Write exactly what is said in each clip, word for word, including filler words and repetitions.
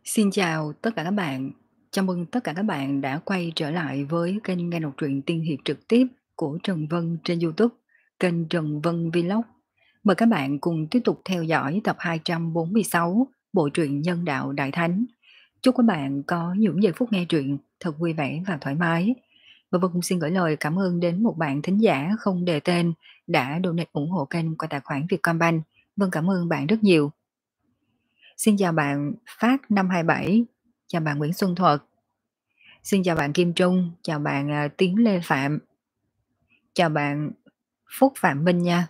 Xin chào tất cả các bạn. Chào mừng tất cả các bạn đã quay trở lại với kênh nghe đọc truyện tiên hiệp trực tiếp của Trần Vân trên YouTube, kênh Trần Vân Vlog. Mời các bạn cùng tiếp tục theo dõi tập hai trăm bốn mươi sáu bộ truyện Nhân đạo Đại Thánh. Chúc các bạn có những giây phút nghe truyện thật vui vẻ và thoải mái. Và Vân cũng xin gửi lời cảm ơn đến một bạn thính giả không đề tên đã donate ủng hộ kênh qua tài khoản Vietcombank. Vân cảm ơn bạn rất nhiều. Xin chào bạn Phát năm hai bảy, chào bạn Nguyễn Xuân Thuật, xin chào bạn Kim Trung, chào bạn à, Tiến Lê Phạm, chào bạn Phúc Phạm Minh nha.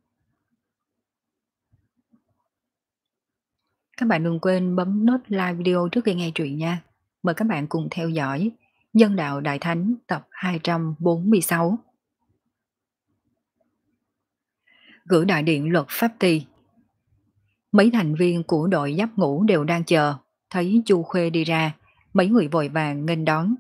Các bạn đừng quên bấm nút like video trước khi nghe truyện nha. Mời các bạn cùng theo dõi Nhân đạo Đại Thánh tập hai trăm bốn mươi sáu. Gửi đại điện luật pháp ty. Mấy thành viên của đội giáp ngũ đều đang chờ, thấy Chu Khuê đi ra, mấy người vội vàng nghênh đón.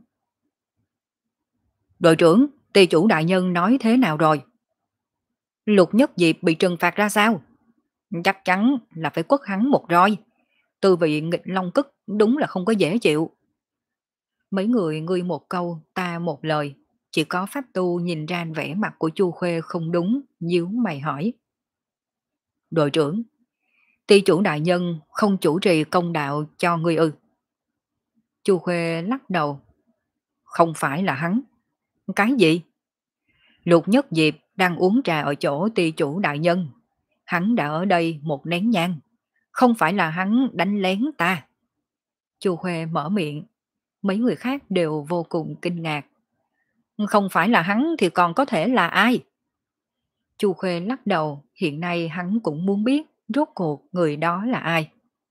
Đội trưởng, ty chủ đại nhân nói thế nào rồi? Lục Nhất Diệp bị trừng phạt ra sao? Chắc chắn là phải quất hắn một roi. Tư vị nghịch long cức đúng là không có dễ chịu. Mấy người ngươi một câu, ta một lời. Chỉ có pháp tu nhìn ra vẻ mặt của Chu Khuê không đúng, nhíu mày hỏi. Đội trưởng, ty chủ đại nhân không chủ trì công đạo cho ngươi ư? Chu Khuê lắc đầu. Không phải là hắn. Cái gì? Lục Nhất Diệp đang uống trà ở chỗ ty chủ đại nhân. Hắn đã ở đây một nén nhang. Không phải là hắn đánh lén ta. Chu Khuê mở miệng. Mấy người khác đều vô cùng kinh ngạc. Không phải là hắn thì còn có thể là ai? Chu Khuê lắc đầu. Hiện nay hắn cũng muốn biết rốt cuộc người đó là ai.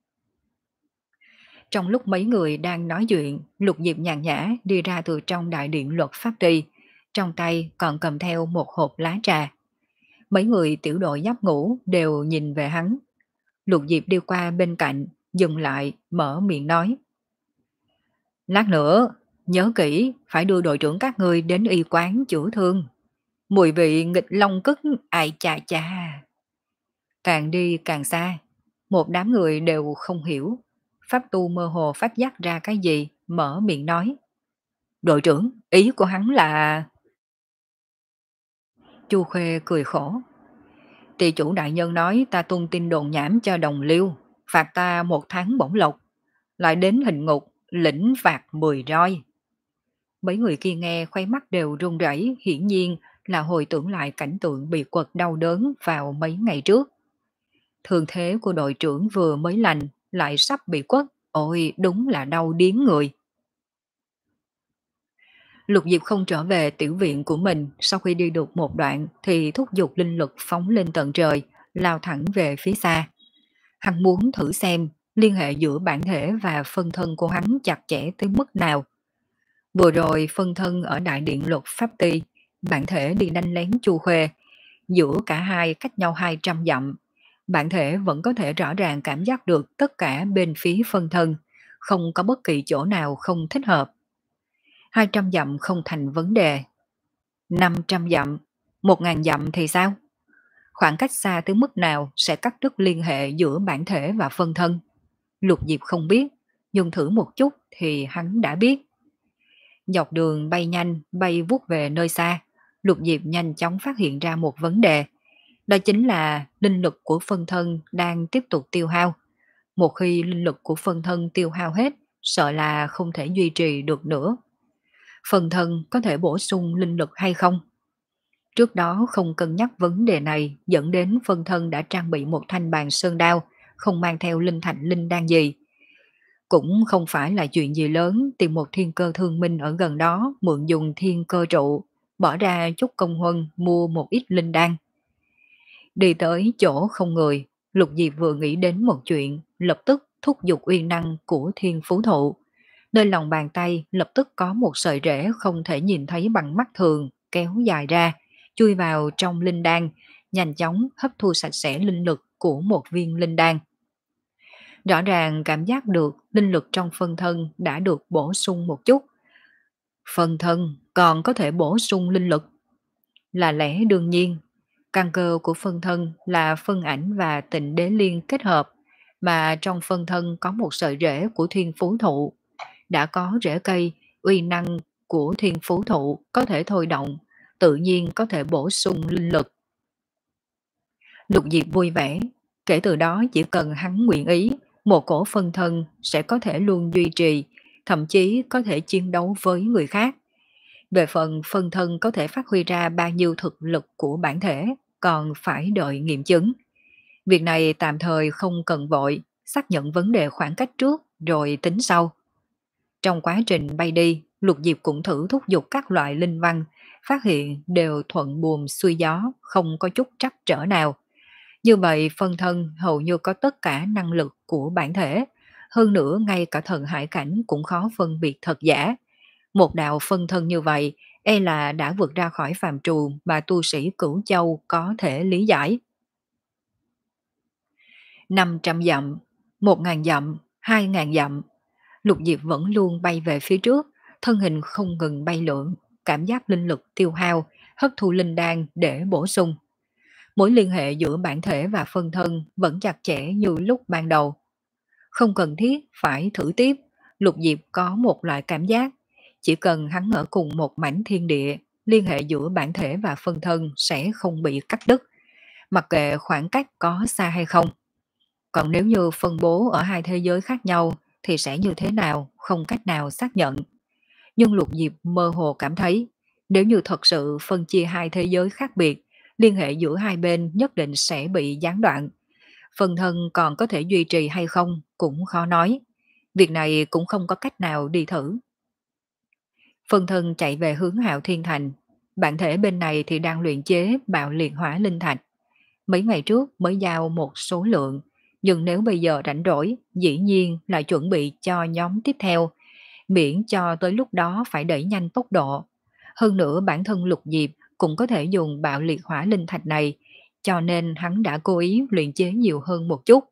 Trong lúc mấy người đang nói chuyện, Lục Diệp nhàn nhã đi ra từ trong đại điện luật pháp trì. Trong tay còn cầm theo một hộp lá trà. Mấy người tiểu đội giáp ngũ đều nhìn về hắn. Lục Diệp đi qua bên cạnh, dừng lại, mở miệng nói. Lát nữa, nhớ kỹ, phải đưa đội trưởng các ngươi đến y quán chữa thương. Mùi vị nghịch long cức, ai chà chà. Càng đi càng xa, một đám người đều không hiểu. Pháp tu mơ hồ phát giác ra cái gì, mở miệng nói. Đội trưởng, ý của hắn là... Chu Khuê cười khổ. Tỳ chủ đại nhân nói ta tung tin đồn nhảm cho đồng liêu, phạt ta một tháng bổng lộc, lại đến hình ngục, lĩnh phạt mười roi. Mấy người kia nghe khoái mắt đều run rẩy, hiển nhiên là hồi tưởng lại cảnh tượng bị quật đau đớn vào mấy ngày trước. Thương thế của đội trưởng vừa mới lành, lại sắp bị quất, ôi đúng là đau điếng người. Lục Diệp không trở về tiểu viện của mình, sau khi đi được một đoạn thì thúc giục linh lực phóng lên tận trời, lao thẳng về phía xa. Hắn muốn thử xem liên hệ giữa bản thể và phân thân của hắn chặt chẽ tới mức nào. Vừa rồi phân thân ở đại điện luật pháp ty, bản thể đi đánh lén Chu Khuê, giữa cả hai cách nhau hai trăm dặm. Bản thể vẫn có thể rõ ràng cảm giác được tất cả bên phía phân thân, không có bất kỳ chỗ nào không thích hợp. hai trăm dặm không thành vấn đề. năm trăm dặm, một nghìn dặm thì sao? Khoảng cách xa tới mức nào sẽ cắt đứt liên hệ giữa bản thể và phân thân? Lục Diệp không biết, nhưng thử một chút thì hắn đã biết. Dọc đường bay nhanh, bay vút về nơi xa, Lục Diệp nhanh chóng phát hiện ra một vấn đề. Đó chính là linh lực của phân thân đang tiếp tục tiêu hao. Một khi linh lực của phân thân tiêu hao hết, sợ là không thể duy trì được nữa. Phân thân có thể bổ sung linh lực hay không? Trước đó không cân nhắc vấn đề này dẫn đến phân thân đã trang bị một thanh bàn sơn đao, không mang theo linh thạch linh đan gì. Cũng không phải là chuyện gì lớn tìm một thiên cơ thương minh ở gần đó mượn dùng thiên cơ trụ, bỏ ra chút công huân mua một ít linh đan. Đi tới chỗ không người, Lục Diệp vừa nghĩ đến một chuyện, lập tức thúc giục uyên năng của thiên phú thụ. Nơi lòng bàn tay lập tức có một sợi rễ không thể nhìn thấy bằng mắt thường, kéo dài ra, chui vào trong linh đan, nhanh chóng hấp thu sạch sẽ linh lực của một viên linh đan. Rõ ràng cảm giác được linh lực trong phân thân đã được bổ sung một chút. Phân thân còn có thể bổ sung linh lực. Là lẽ đương nhiên, căn cơ của phân thân là phân ảnh và tịnh đế liên kết hợp. mà trong phân thân có một sợi rễ của thiên phú thụ. Đã có rễ cây, uy năng của thiên phú thụ có thể thôi động, tự nhiên có thể bổ sung linh lực. Lục Diệp vui vẻ, kể từ đó chỉ cần hắn nguyện ý, một cổ phân thân sẽ có thể luôn duy trì, thậm chí có thể chiến đấu với người khác. Về phần phân thân có thể phát huy ra bao nhiêu thực lực của bản thể, còn phải đợi nghiệm chứng. Việc này tạm thời không cần vội, xác nhận vấn đề khoảng cách trước rồi tính sau. Trong quá trình bay đi, Lục Diệp cũng thử thúc giục các loại linh văn, phát hiện đều thuận buồm xuôi gió, không có chút trắc trở nào. Như vậy phân thân hầu như có tất cả năng lực của bản thể, hơn nữa ngay cả thần hải cảnh cũng khó phân biệt thật giả. Một đạo phân thân như vậy, e là đã vượt ra khỏi phàm trù mà tu sĩ Cửu Châu có thể lý giải. năm trăm dặm, một ngàn dặm, hai ngàn dặm, Lục Diệp vẫn luôn bay về phía trước, thân hình không ngừng bay lượn, cảm giác linh lực tiêu hao, hấp thu linh đan để bổ sung. Mối liên hệ giữa bản thể và phân thân vẫn chặt chẽ như lúc ban đầu. Không cần thiết phải thử tiếp, Lục Diệp có một loại cảm giác, chỉ cần hắn ở cùng một mảnh thiên địa, liên hệ giữa bản thể và phân thân sẽ không bị cắt đứt, mặc kệ khoảng cách có xa hay không. Còn nếu như phân bố ở hai thế giới khác nhau thì sẽ như thế nào, không cách nào xác nhận. Nhưng Lục Diệp mơ hồ cảm thấy, nếu như thật sự phân chia hai thế giới khác biệt, liên hệ giữa hai bên nhất định sẽ bị gián đoạn. Phân thân còn có thể duy trì hay không cũng khó nói. Việc này cũng không có cách nào đi thử. Phân thân chạy về hướng Hạo Thiên Thành. Bản thể bên này thì đang luyện chế bạo liệt hỏa linh thạch. Mấy ngày trước mới giao một số lượng, nhưng nếu bây giờ rảnh rỗi, dĩ nhiên là chuẩn bị cho nhóm tiếp theo, miễn cho tới lúc đó phải đẩy nhanh tốc độ. Hơn nữa bản thân Lục Diệp cũng có thể dùng bạo liệt hỏa linh thạch này, cho nên hắn đã cố ý luyện chế nhiều hơn một chút.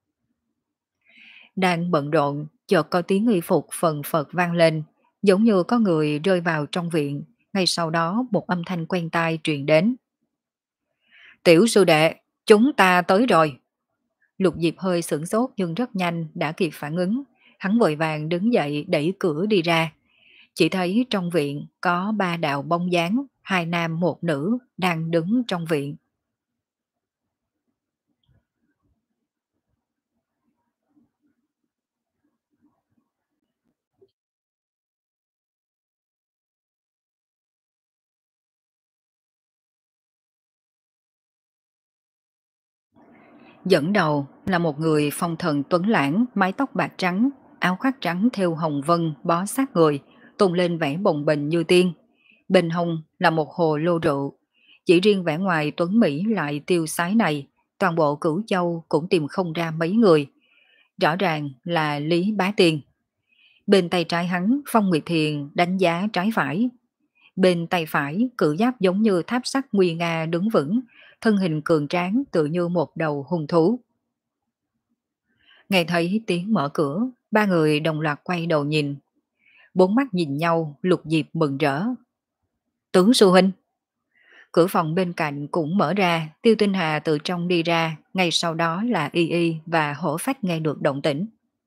Đang bận rộn, chợt có tiếng y phục phần phật vang lên, giống như có người rơi vào trong viện, ngay sau đó một âm thanh quen tai truyền đến. Tiểu sư đệ, chúng ta tới rồi. Lục Diệp hơi sửng sốt nhưng rất nhanh đã kịp phản ứng, hắn vội vàng đứng dậy đẩy cửa đi ra. Chỉ thấy trong viện có ba đạo bóng dáng, hai nam một nữ đang đứng trong viện. Dẫn đầu là một người phong thần tuấn lãng, mái tóc bạc trắng, áo khoác trắng thêu hồng vân bó sát người, tôn lên vẻ bồng bềnh như tiên. Bên hông là một hồ lô rượu. Chỉ riêng vẻ ngoài tuấn Mỹ lại tiêu sái này, toàn bộ Cửu Châu cũng tìm không ra mấy người. Rõ ràng là Lý Bá Tiên. Bên tay trái hắn, Phong Nguyệt Thiền đánh giá trái phải. Bên tay phải, cự giáp giống như tháp sắt nguy nga đứng vững, thân hình cường tráng tự như một đầu hung thú. Nghe thấy tiếng mở cửa, ba người đồng loạt quay đầu nhìn. Bốn mắt nhìn nhau, Lục Diệp mừng rỡ. Tướng sư huynh. Cửa phòng bên cạnh cũng mở ra, Tiêu Tinh Hà từ trong đi ra, ngay sau đó là Y Y và Hổ Phách nghe được động tĩnh.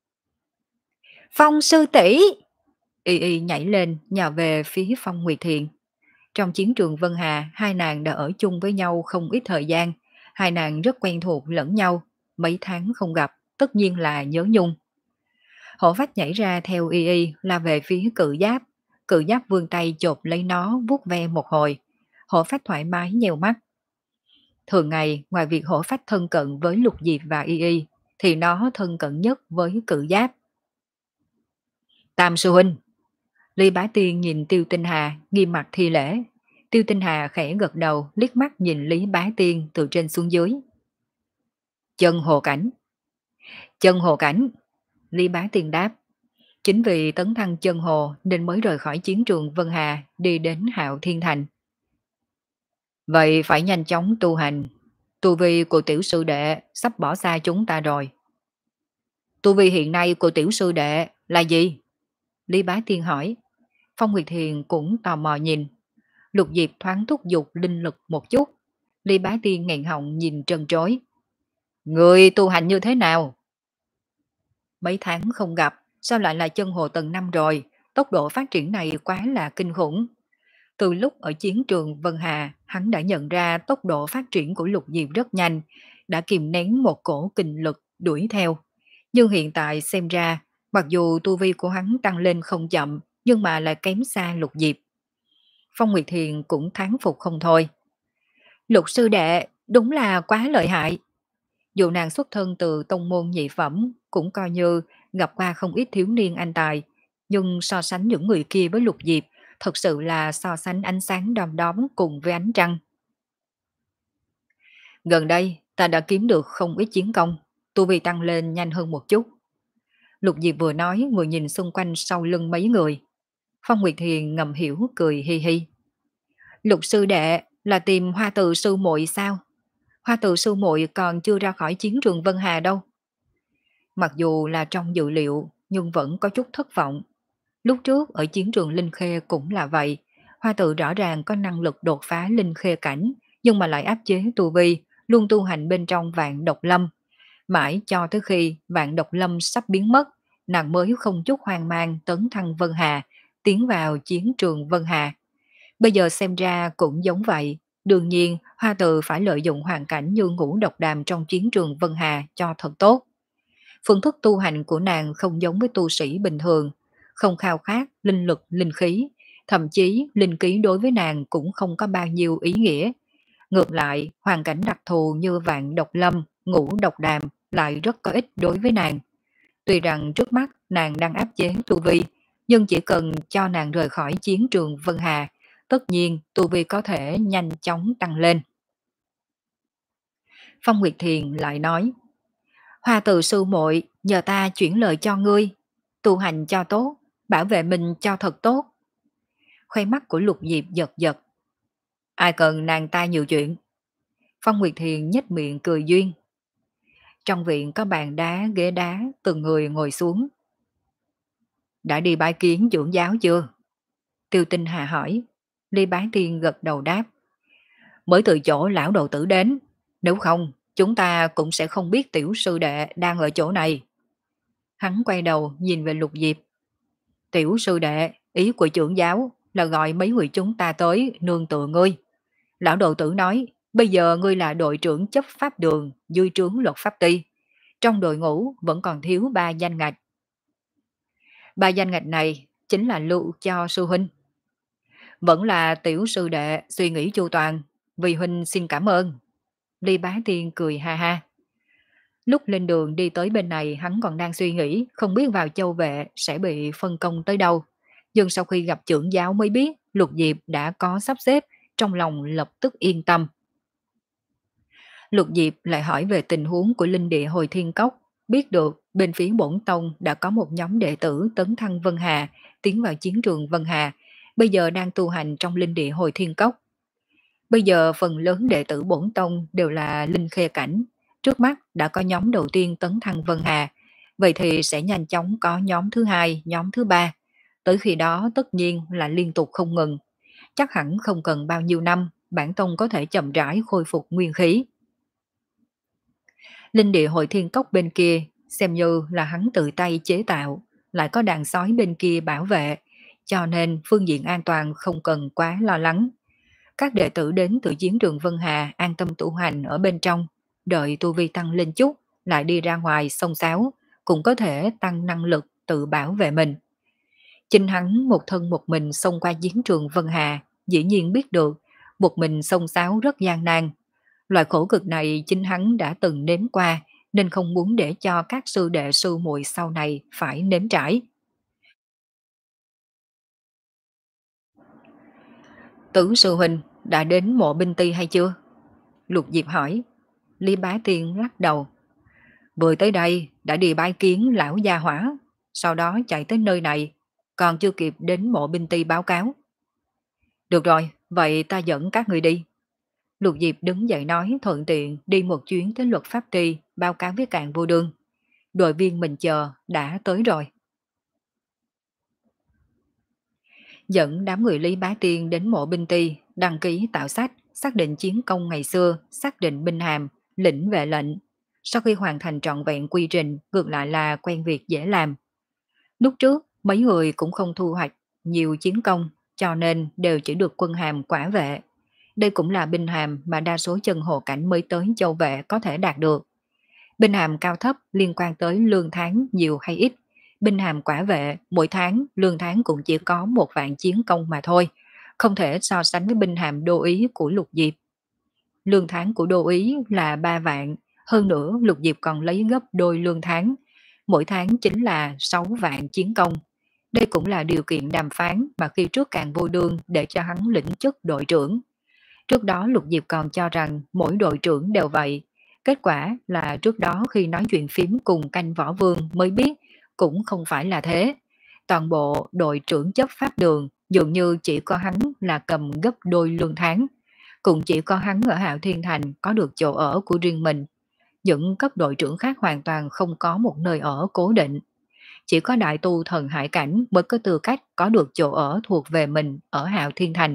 Phong sư tỷ! Y Y nhảy lên, nhào về phía Phong Nguyệt Thiện. Trong chiến trường Vân Hà, hai nàng đã ở chung với nhau không ít thời gian, hai nàng rất quen thuộc lẫn nhau, mấy tháng không gặp, tất nhiên là nhớ nhung. Hổ Phách nhảy ra theo Y Y là về phía cự giáp, cự giáp vươn tay chộp lấy nó vuốt ve một hồi. Hổ Phách thoải mái nhèo mắt. Thường ngày, ngoài việc Hổ Phách thân cận với Lục Diệp và Y Y, thì nó thân cận nhất với cự giáp. Tam sư huynh. Ly Bá Tiên nhìn Tiêu Tinh Hà, nghiêm mặt thi lễ. Tiêu Tinh Hà khẽ gật đầu, liếc mắt nhìn Lý Bá Tiên từ trên xuống dưới. Chân hồ cảnh. Chân hồ cảnh. Lý Bá Tiên đáp. Chính vì tấn thăng chân hồ nên mới rời khỏi chiến trường Vân Hà đi đến Hạo Thiên Thành. Vậy phải nhanh chóng tu hành. Tu vi của tiểu sư đệ sắp bỏ xa chúng ta rồi. Tu vi hiện nay của tiểu sư đệ là gì? Lý Bá Tiên hỏi. Phong Nguyệt Thiền cũng tò mò nhìn. Lục Diệp thoáng thúc giục linh lực một chút. Lý Bá Tiên nghẹn họng nhìn trân trối. Người tu hành như thế nào? Mấy tháng không gặp, sao lại là chân hồ tầng năm rồi? Tốc độ phát triển này quá là kinh khủng. Từ lúc ở chiến trường Vân Hà, hắn đã nhận ra tốc độ phát triển của Lục Diệp rất nhanh, đã kìm nén một cổ kinh lực đuổi theo. Nhưng hiện tại xem ra, mặc dù tu vi của hắn tăng lên không chậm, nhưng mà lại kém xa Lục Diệp. Phong Nguyệt Thiền cũng thán phục không thôi. Lục sư đệ, đúng là quá lợi hại. Dù nàng xuất thân từ tông môn nhị phẩm, cũng coi như gặp qua không ít thiếu niên anh tài, nhưng so sánh những người kia với Lục Diệp, thật sự là so sánh ánh sáng đom đóm cùng với ánh trăng. Gần đây, ta đã kiếm được không ít chiến công, tu vi tăng lên nhanh hơn một chút. Lục Diệp vừa nói vừa nhìn xung quanh sau lưng mấy người. Phong Nguyệt Thiền ngầm hiểu cười hi hi. Lục sư đệ là tìm hoa từ sư muội sao? Hoa từ sư muội còn chưa ra khỏi chiến trường Vân Hà đâu. Mặc dù là trong dự liệu nhưng vẫn có chút thất vọng. Lúc trước ở chiến trường Linh Khê cũng là vậy. Hoa tự rõ ràng có năng lực đột phá Linh Khê cảnh, nhưng mà lại áp chế tu vi, luôn tu hành bên trong vạn độc lâm. Mãi cho tới khi vạn độc lâm sắp biến mất, nàng mới không chút hoang mang tấn thăng Vân Hà, tiến vào chiến trường Vân Hà. Bây giờ xem ra cũng giống vậy. Đương nhiên, Hoa tự phải lợi dụng hoàn cảnh như ngũ độc đàm trong chiến trường Vân Hà cho thật tốt. Phương thức tu hành của nàng không giống với tu sĩ bình thường, không khao khát linh lực, linh khí, thậm chí linh khí đối với nàng cũng không có bao nhiêu ý nghĩa. Ngược lại, hoàn cảnh đặc thù như vạn độc lâm, ngũ độc đàm lại rất có ích đối với nàng. Tuy rằng trước mắt nàng đang áp chế tu vi, nhưng chỉ cần cho nàng rời khỏi chiến trường Vân Hà, tất nhiên tu vi có thể nhanh chóng tăng lên. Phong Nguyệt Thiền lại nói, Hoa từ sư muội nhờ ta chuyển lời cho ngươi, tu hành cho tốt, bảo vệ mình cho thật tốt. Khoe mắt của Lục Diệp giật giật. Ai cần nàng ta nhiều chuyện. Phong Nguyệt Thiền nhếch miệng cười duyên. Trong viện có bàn đá, ghế đá, từng người ngồi xuống. Đã đi bái kiến trưởng giáo chưa? Tiêu Tinh Hà hỏi. Ly Bái Tiên gật đầu đáp. Mới từ chỗ lão đầu tử đến, nếu không chúng ta cũng sẽ không biết tiểu sư đệ đang ở chỗ này. Hắn quay đầu nhìn về Lục Diệp. Tiểu sư đệ, ý của trưởng giáo là gọi mấy người chúng ta tới nương tựa ngươi. Lão đầu tử nói, bây giờ ngươi là đội trưởng chấp pháp đường, dư trướng luật pháp ty. Trong đội ngũ vẫn còn thiếu ba danh ngạch. Ba danh ngạch này chính là lưu cho sư huynh. Vẫn là tiểu sư đệ suy nghĩ chu toàn, vì huynh xin cảm ơn. Ly Bá Tiên cười ha ha. Lúc lên đường đi tới bên này hắn còn đang suy nghĩ không biết vào châu vệ sẽ bị phân công tới đâu. Nhưng sau khi gặp trưởng giáo mới biết Lục Diệp đã có sắp xếp, trong lòng lập tức yên tâm. Lục Diệp lại hỏi về tình huống của linh địa Hồi Thiên Cốc, biết được bên phía bổn tông đã có một nhóm đệ tử tấn thăng Vân Hà, tiến vào chiến trường Vân Hà, bây giờ đang tu hành trong linh địa Hồi Thiên Cốc. Bây giờ phần lớn đệ tử bổn tông đều là linh khê cảnh, trước mắt đã có nhóm đầu tiên tấn thăng Vân Hà, vậy thì sẽ nhanh chóng có nhóm thứ hai, nhóm thứ ba. Tới khi đó tất nhiên là liên tục không ngừng. Chắc hẳn không cần bao nhiêu năm, bản tông có thể chậm rãi khôi phục nguyên khí. Linh địa Hội Thiên Cốc bên kia, xem như là hắn tự tay chế tạo, lại có đàn sói bên kia bảo vệ, cho nên phương diện an toàn không cần quá lo lắng. Các đệ tử đến từ chiến trường Vân Hà an tâm tu hành ở bên trong, đợi tu vi tăng lên chút, lại đi ra ngoài xông xáo, cũng có thể tăng năng lực tự bảo vệ mình. Chính hắn một thân một mình xông qua chiến trường Vân Hà, dĩ nhiên biết được một mình xông xáo rất gian nan. Loại khổ cực này chính hắn đã từng nếm qua, nên không muốn để cho các sư đệ sư muội sau này phải nếm trải. Tử sư huynh đã đến mộ binh ti hay chưa? Lục Diệp hỏi. Lý Bá Tiên lắc đầu. Vừa tới đây đã đi bái kiến lão gia hỏa, sau đó chạy tới nơi này, còn chưa kịp đến mộ binh ti báo cáo. Được rồi, vậy ta dẫn các người đi. Lục Diệp đứng dậy nói thuận tiện đi một chuyến tới luật pháp ty báo cáo với Càn Vô Đương. Đội viên mình chờ đã tới rồi. Dẫn đám người Lý Bá Tiên đến mộ binh ty, đăng ký tạo sách, xác định chiến công ngày xưa, xác định binh hàm, lĩnh vệ lệnh. Sau khi hoàn thành trọn vẹn quy trình, ngược lại là quen việc dễ làm. Lúc trước, mấy người cũng không thu hoạch nhiều chiến công, cho nên đều chỉ được quân hàm quả vệ. Đây cũng là binh hàm mà đa số chân hộ cảnh mới tới châu vệ có thể đạt được. Binh hàm cao thấp liên quan tới lương tháng nhiều hay ít. Binh hàm quả vệ, mỗi tháng lương tháng cũng chỉ có một vạn chiến công mà thôi, không thể so sánh với binh hàm đô ý của Lục Diệp. Lương tháng của đô ý là ba vạn, hơn nữa Lục Diệp còn lấy gấp đôi lương tháng, mỗi tháng chính là sáu vạn chiến công. Đây cũng là điều kiện đàm phán mà khi trước Càn Vô Đương để cho hắn lĩnh chức đội trưởng. Trước đó Lục Diệp còn cho rằng mỗi đội trưởng đều vậy. Kết quả là trước đó khi nói chuyện phím cùng canh võ vương mới biết cũng không phải là thế. Toàn bộ đội trưởng chấp pháp đường dường như chỉ có hắn là cầm gấp đôi lương tháng. Cũng chỉ có hắn ở Hạo Thiên Thành có được chỗ ở của riêng mình. Những cấp đội trưởng khác hoàn toàn không có một nơi ở cố định. Chỉ có đại tu thần hải cảnh mới có tư cách có được chỗ ở thuộc về mình ở Hạo Thiên Thành.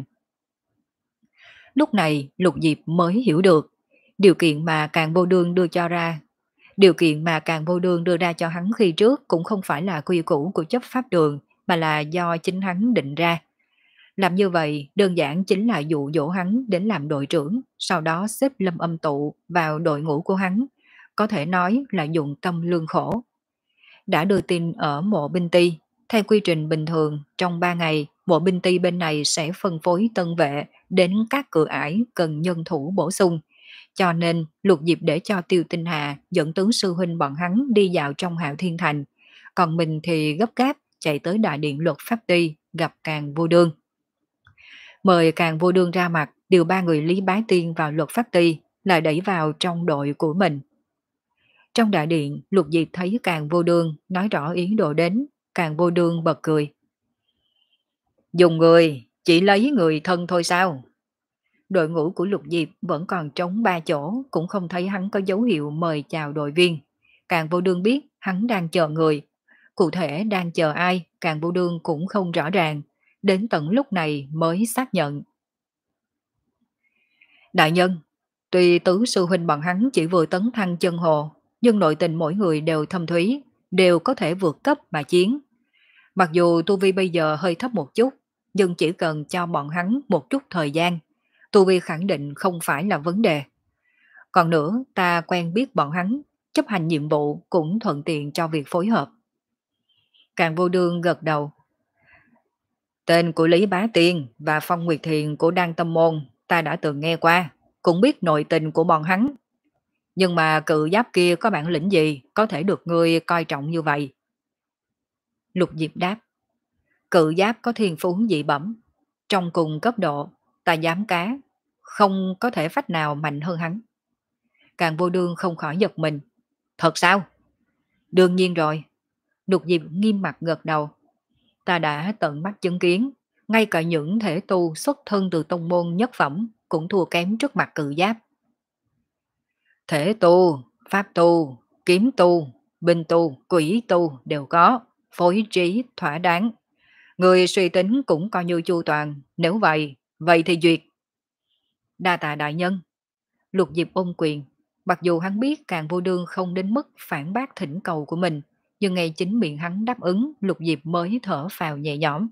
Lúc này Lục Diệp mới hiểu được điều kiện mà Càn Vô Đương đưa cho ra. Điều kiện mà Càn Vô Đương đưa ra cho hắn khi trước cũng không phải là quy củ của chấp pháp đường mà là do chính hắn định ra. Làm như vậy đơn giản chính là dụ dỗ hắn đến làm đội trưởng, sau đó xếp Lâm Âm Tụ vào đội ngũ của hắn. Có thể nói là dụng tâm lương khổ. Đã đưa tin ở mộ binh ty, theo quy trình bình thường, trong ba ngày, mộ binh ty bên này sẽ phân phối tân vệ đến các cửa ải cần nhân thủ bổ sung. Cho nên, Lục Diệp để cho Tiêu Tinh Hà dẫn tướng sư huynh bọn hắn đi dạo trong Hạo Thiên Thành, còn mình thì gấp gáp chạy tới đại điện luật pháp ty gặp Càn Vô Đương. Mời Càn Vô Đương ra mặt, điều ba người Lý Bá Tiên vào luật pháp ty, lại đẩy vào trong đội của mình. Trong đại điện, Lục Diệp thấy Càn Vô Đương nói rõ ý đồ đến, Càn Vô Đương bật cười. Dùng người, chỉ lấy người thân thôi sao? Đội ngũ của Lục Diệp vẫn còn trống ba chỗ, cũng không thấy hắn có dấu hiệu mời chào đội viên. Càn Vô Đương biết hắn đang chờ người. Cụ thể đang chờ ai, Càn Vô Đương cũng không rõ ràng. Đến tận lúc này mới xác nhận. Đại nhân, tuy tứ sư huynh bọn hắn chỉ vừa tấn thăng chân hồ, nhưng nội tình mỗi người đều thâm thúy, đều có thể vượt cấp mà chiến. Mặc dù tu vi bây giờ hơi thấp một chút, nhưng chỉ cần cho bọn hắn một chút thời gian, tu vi khẳng định không phải là vấn đề. Còn nữa, ta quen biết bọn hắn, chấp hành nhiệm vụ cũng thuận tiện cho việc phối hợp. Càn Vô Đương gật đầu. Tên của Lý Bá Tiên và Phong Nguyệt Thiền của Đan Tâm Môn ta đã từng nghe qua, cũng biết nội tình của bọn hắn. Nhưng mà cự giáp kia có bản lĩnh gì có thể được ngươi coi trọng như vậy? Lục Diệp đáp. Cự giáp có thiên phú dị bẩm. Trong cùng cấp độ, ta dám cá, không có thể phách nào mạnh hơn hắn. Càn Vô Đương không khỏi giật mình. Thật sao? Đương nhiên rồi. Lục Diệp nghiêm mặt gật đầu. Ta đã tận mắt chứng kiến, ngay cả những thể tu xuất thân từ tông môn nhất phẩm cũng thua kém trước mặt cự giáp. Thể tu, pháp tu, kiếm tu, binh tu, quỷ tu đều có, phối trí thỏa đáng. Người suy tính cũng coi như chu toàn, nếu vậy, vậy thì duyệt. Đa tạ đại nhân. Lục Diệp ôm quyền, mặc dù hắn biết Càn Vô Đương không đến mức phản bác thỉnh cầu của mình, nhưng ngay chính miệng hắn đáp ứng, Lục Diệp mới thở phào nhẹ nhõm.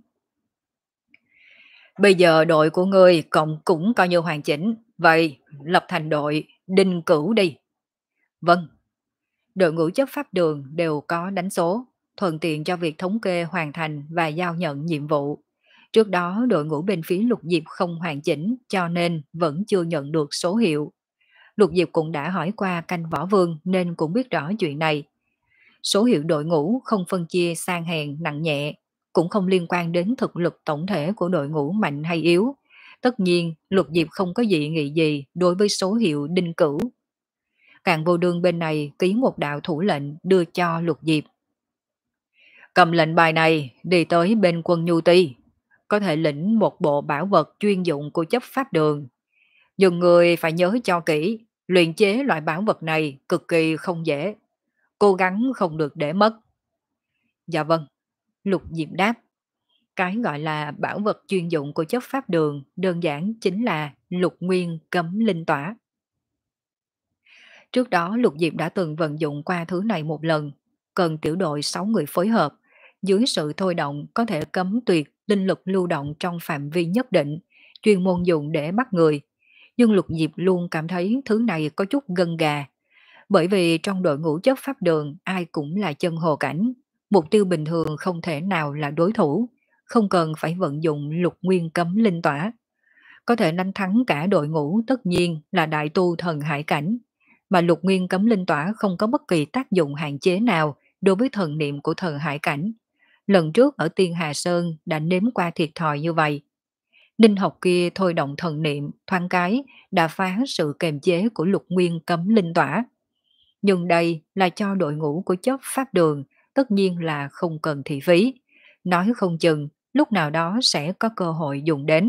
Bây giờ đội của ngươi cộng cũng coi như hoàn chỉnh, vậy lập thành đội Đinh Cửu đi. Vâng. Đội ngũ chấp pháp đường đều có đánh số, thuận tiện cho việc thống kê hoàn thành và giao nhận nhiệm vụ. Trước đó đội ngũ bên phía Lục Diệp không hoàn chỉnh cho nên vẫn chưa nhận được số hiệu. Lục Diệp cũng đã hỏi qua canh võ vương nên cũng biết rõ chuyện này. Số hiệu đội ngũ không phân chia sang hèn nặng nhẹ, cũng không liên quan đến thực lực tổng thể của đội ngũ mạnh hay yếu. Tất nhiên, Lục Diệp không có dị nghị gì đối với số hiệu Đinh Cửu. Càn Vô Đương bên này ký một đạo thủ lệnh đưa cho Lục Diệp. Cầm lệnh bài này đi tới bên quân Nhu Ti, có thể lĩnh một bộ bảo vật chuyên dụng của chấp pháp đường. Nhưng người phải nhớ cho kỹ, luyện chế loại bảo vật này cực kỳ không dễ, cố gắng không được để mất. Dạ vâng, Lục Diệp đáp. Cái gọi là bảo vật chuyên dụng của chấp pháp đường đơn giản chính là lục nguyên cấm linh tỏa. Trước đó Lục Diệp đã từng vận dụng qua thứ này một lần, cần tiểu đội sáu người phối hợp, dưới sự thôi động có thể cấm tuyệt linh lực lưu động trong phạm vi nhất định, chuyên môn dùng để bắt người. Nhưng Lục Diệp luôn cảm thấy thứ này có chút gân gà, bởi vì trong đội ngũ chấp pháp đường ai cũng là chân hồ cảnh, mục tiêu bình thường không thể nào là đối thủ, không cần phải vận dụng lục nguyên cấm linh tỏa. Có thể đánh thắng cả đội ngũ tất nhiên là đại tu thần hải cảnh, mà lục nguyên cấm linh tỏa không có bất kỳ tác dụng hạn chế nào đối với thần niệm của thần hải cảnh. Lần trước ở Tiên Hà Sơn đã nếm qua thiệt thòi như vậy. Ninh học kia thôi động thần niệm thoáng cái đã phá sự kềm chế của lục nguyên cấm linh tỏa. Nhưng đây là cho đội ngũ của chấp pháp đường, tất nhiên là không cần thị phí. Nói không chừng, lúc nào đó sẽ có cơ hội dùng đến.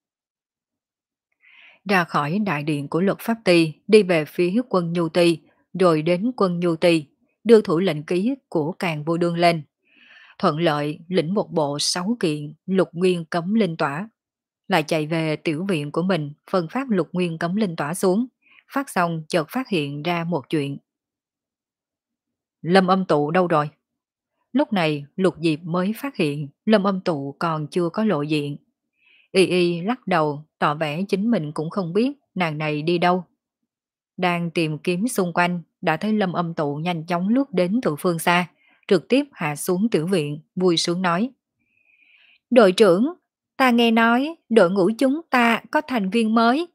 Ra khỏi đại điện của luật pháp ty, đi về phía quân Nhu Ti, rồi đến quân Nhu Ti, đưa thủ lệnh ký của càng vô đương lên. Thuận lợi lĩnh một bộ sáu kiện lục nguyên cấm linh tỏa, lại chạy về tiểu viện của mình phân phát lục nguyên cấm linh tỏa xuống. Phát xong chợt phát hiện ra một chuyện. Lâm Âm Tụ đâu rồi? Lúc này Lục Diệp mới phát hiện Lâm Âm Tụ còn chưa có lộ diện. Y Y lắc đầu tỏ vẻ chính mình cũng không biết nàng này đi đâu. Đang tìm kiếm xung quanh đã thấy Lâm Âm Tụ nhanh chóng lướt đến từ phương xa, trực tiếp hạ xuống tiểu viện, vui sướng nói. Đội trưởng, ta nghe nói đội ngũ chúng ta có thành viên mới.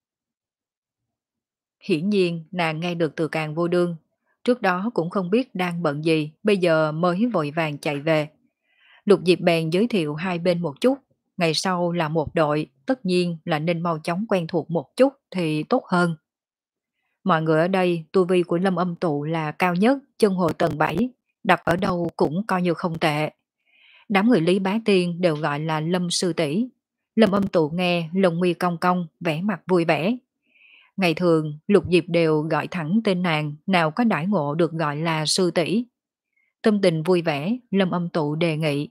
Hiển nhiên nàng nghe được từ càng vô đương, trước đó cũng không biết đang bận gì, bây giờ mới vội vàng chạy về. Lục Diệp bèn giới thiệu hai bên một chút, ngày sau là một đội, tất nhiên là nên mau chóng quen thuộc một chút thì tốt hơn. Mọi người ở đây tu vi của Lâm Âm Tụ là cao nhất, chân hồ tầng bảy, đặt ở đâu cũng coi như không tệ. Đám người Lý Bá Tiên đều gọi là Lâm Sư Tỷ. Lâm Âm Tụ nghe lông mi cong cong, vẻ mặt vui vẻ. Ngày thường Lục Diệp đều gọi thẳng tên nàng, nào có đãi ngộ được gọi là sư tỷ. Tâm tình vui vẻ, Lâm Âm Tụ đề nghị.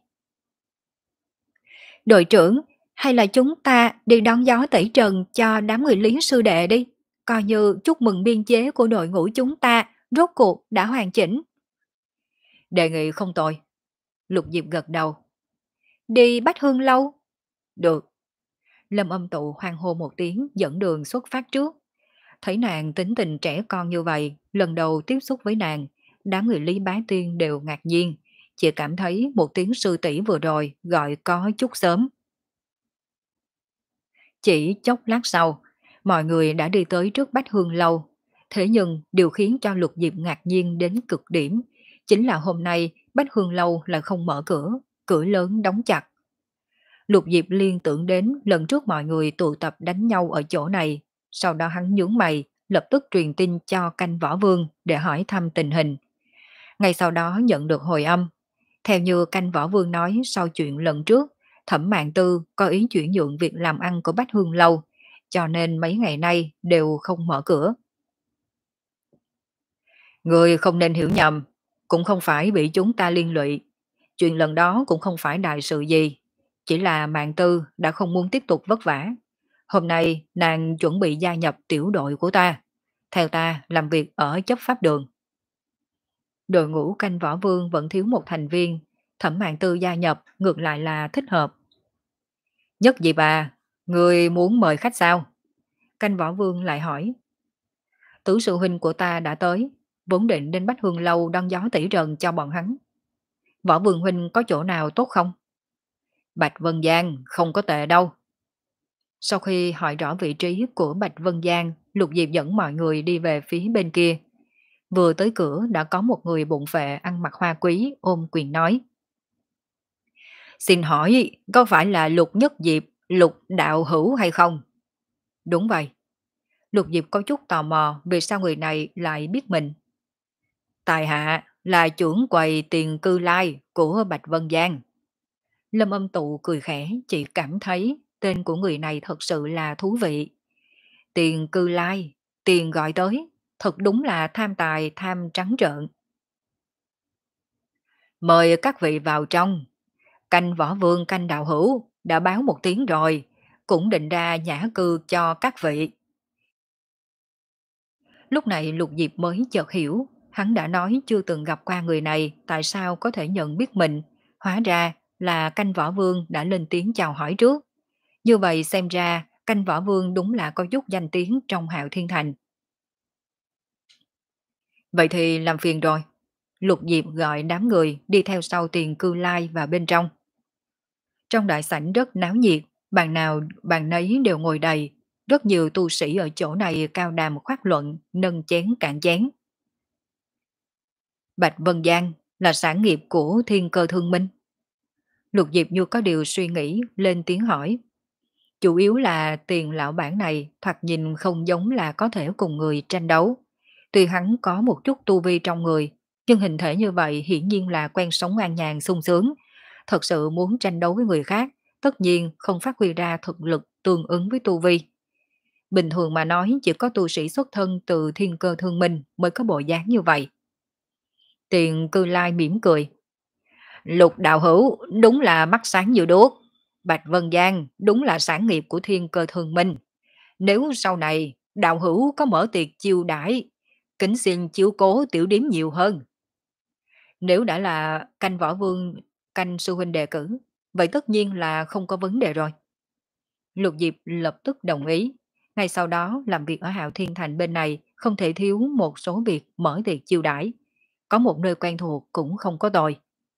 Đội trưởng, hay là chúng ta đi đón gió tẩy trần cho đám người Lý sư đệ đi, coi như chúc mừng biên chế của đội ngũ chúng ta rốt cuộc đã hoàn chỉnh. Đề nghị không tồi. Lục Diệp gật đầu. Đi Bách Hương Lâu? Được. Lâm Âm Tụ hoan hô một tiếng dẫn đường xuất phát trước. Thấy nàng tính tình trẻ con như vậy, lần đầu tiếp xúc với nàng, đám người Lý Bá Tiên đều ngạc nhiên, chỉ cảm thấy một tiếng sư tỷ vừa rồi gọi có chút sớm. Chỉ chốc lát sau, mọi người đã đi tới trước Bách Hương Lâu. Thế nhưng điều khiến cho Lục Diệp ngạc nhiên đến cực điểm, chính là hôm nay Bách Hương Lâu lại không mở cửa, cửa lớn đóng chặt. Lục Diệp liên tưởng đến lần trước mọi người tụ tập đánh nhau ở chỗ này, sau đó hắn nhướng mày, lập tức truyền tin cho canh võ vương để hỏi thăm tình hình. Ngay sau đó nhận được hồi âm. Theo như canh võ vương nói sau chuyện lần trước, Thẩm Mạn Tư có ý chuyển nhượng việc làm ăn của Bách Hương Lâu, cho nên mấy ngày nay đều không mở cửa. Người không nên hiểu nhầm, cũng không phải bị chúng ta liên lụy. Chuyện lần đó cũng không phải đại sự gì, chỉ là Mạn Tư đã không muốn tiếp tục vất vả. Hôm nay nàng chuẩn bị gia nhập tiểu đội của ta, theo ta làm việc ở chấp pháp đường. Đội ngũ canh võ vương vẫn thiếu một thành viên, Thẩm Mạn Tư gia nhập ngược lại là thích hợp. Nhất gì bà, người muốn mời khách sao? Canh võ vương lại hỏi. Tứ sư huynh của ta đã tới, vốn định đến Bách Hương Lâu đón gió tẩy trần cho bọn hắn. Võ vương huynh có chỗ nào tốt không? Bạch Vân Giang không có tệ đâu. Sau khi hỏi rõ vị trí của Bạch Vân Giang, Lục Diệp dẫn mọi người đi về phía bên kia. Vừa tới cửa đã có một người bụng phệ ăn mặc hoa quý ôm quyền nói. Xin hỏi có phải là Lục Nhất Diệp, Lục đạo hữu hay không? Đúng vậy. Lục Diệp có chút tò mò vì sao người này lại biết mình. Tài hạ là trưởng quầy tiền cư lai của Bạch Vân Giang. Lâm Âm Tụ cười khẽ, chỉ cảm thấy tên của người này thật sự là thú vị. Tiền cư lai, tiền gọi tới, thật đúng là tham tài tham trắng trợn. Mời các vị vào trong. Canh võ vương canh đạo hữu đã báo một tiếng rồi, cũng định ra nhã cư cho các vị. Lúc này Lục Diệp mới chợt hiểu, hắn đã nói chưa từng gặp qua người này, tại sao có thể nhận biết mình, hóa ra là canh võ vương đã lên tiếng chào hỏi trước. Như vậy xem ra, canh võ vương đúng là có chút danh tiếng trong Hạo Thiên Thành. Vậy thì làm phiền rồi. Lục Diệp gọi đám người đi theo sau Tiền Cư Lai vào bên trong. Trong đại sảnh rất náo nhiệt, bàn nào bàn nấy đều ngồi đầy. Rất nhiều tu sĩ ở chỗ này cao đàm khoát luận, nâng chén cạn chén. Bạch Vân Giang là sản nghiệp của Thiên Cơ Thương Minh. Lục Diệp như có điều suy nghĩ, lên tiếng hỏi. Chủ yếu là tiền lão bản này thoạt nhìn không giống là có thể cùng người tranh đấu. Tuy hắn có một chút tu vi trong người, nhưng hình thể như vậy hiển nhiên là quen sống an nhàn sung sướng. Thật sự muốn tranh đấu với người khác, tất nhiên không phát huy ra thực lực tương ứng với tu vi. Bình thường mà nói chỉ có tu sĩ xuất thân từ Thiên Cơ Thương Minh mới có bộ dáng như vậy. Tiền Cư Lai mỉm cười. Lục đạo hữu đúng là mắt sáng như đuốc. Bạch Vân Giang đúng là sản nghiệp của Thiên Cơ Thương Minh. Nếu sau này đạo hữu có mở tiệc chiêu đãi, kính xin chiếu cố tiểu điếm nhiều hơn. Nếu đã là canh võ vương, canh sư huynh đề cử, vậy tất nhiên là không có vấn đề rồi. Lục Diệp lập tức đồng ý. Ngay sau đó làm việc ở Hạo Thiên Thành bên này không thể thiếu một số việc mở tiệc chiêu đãi. Có một nơi quen thuộc cũng không có tồi.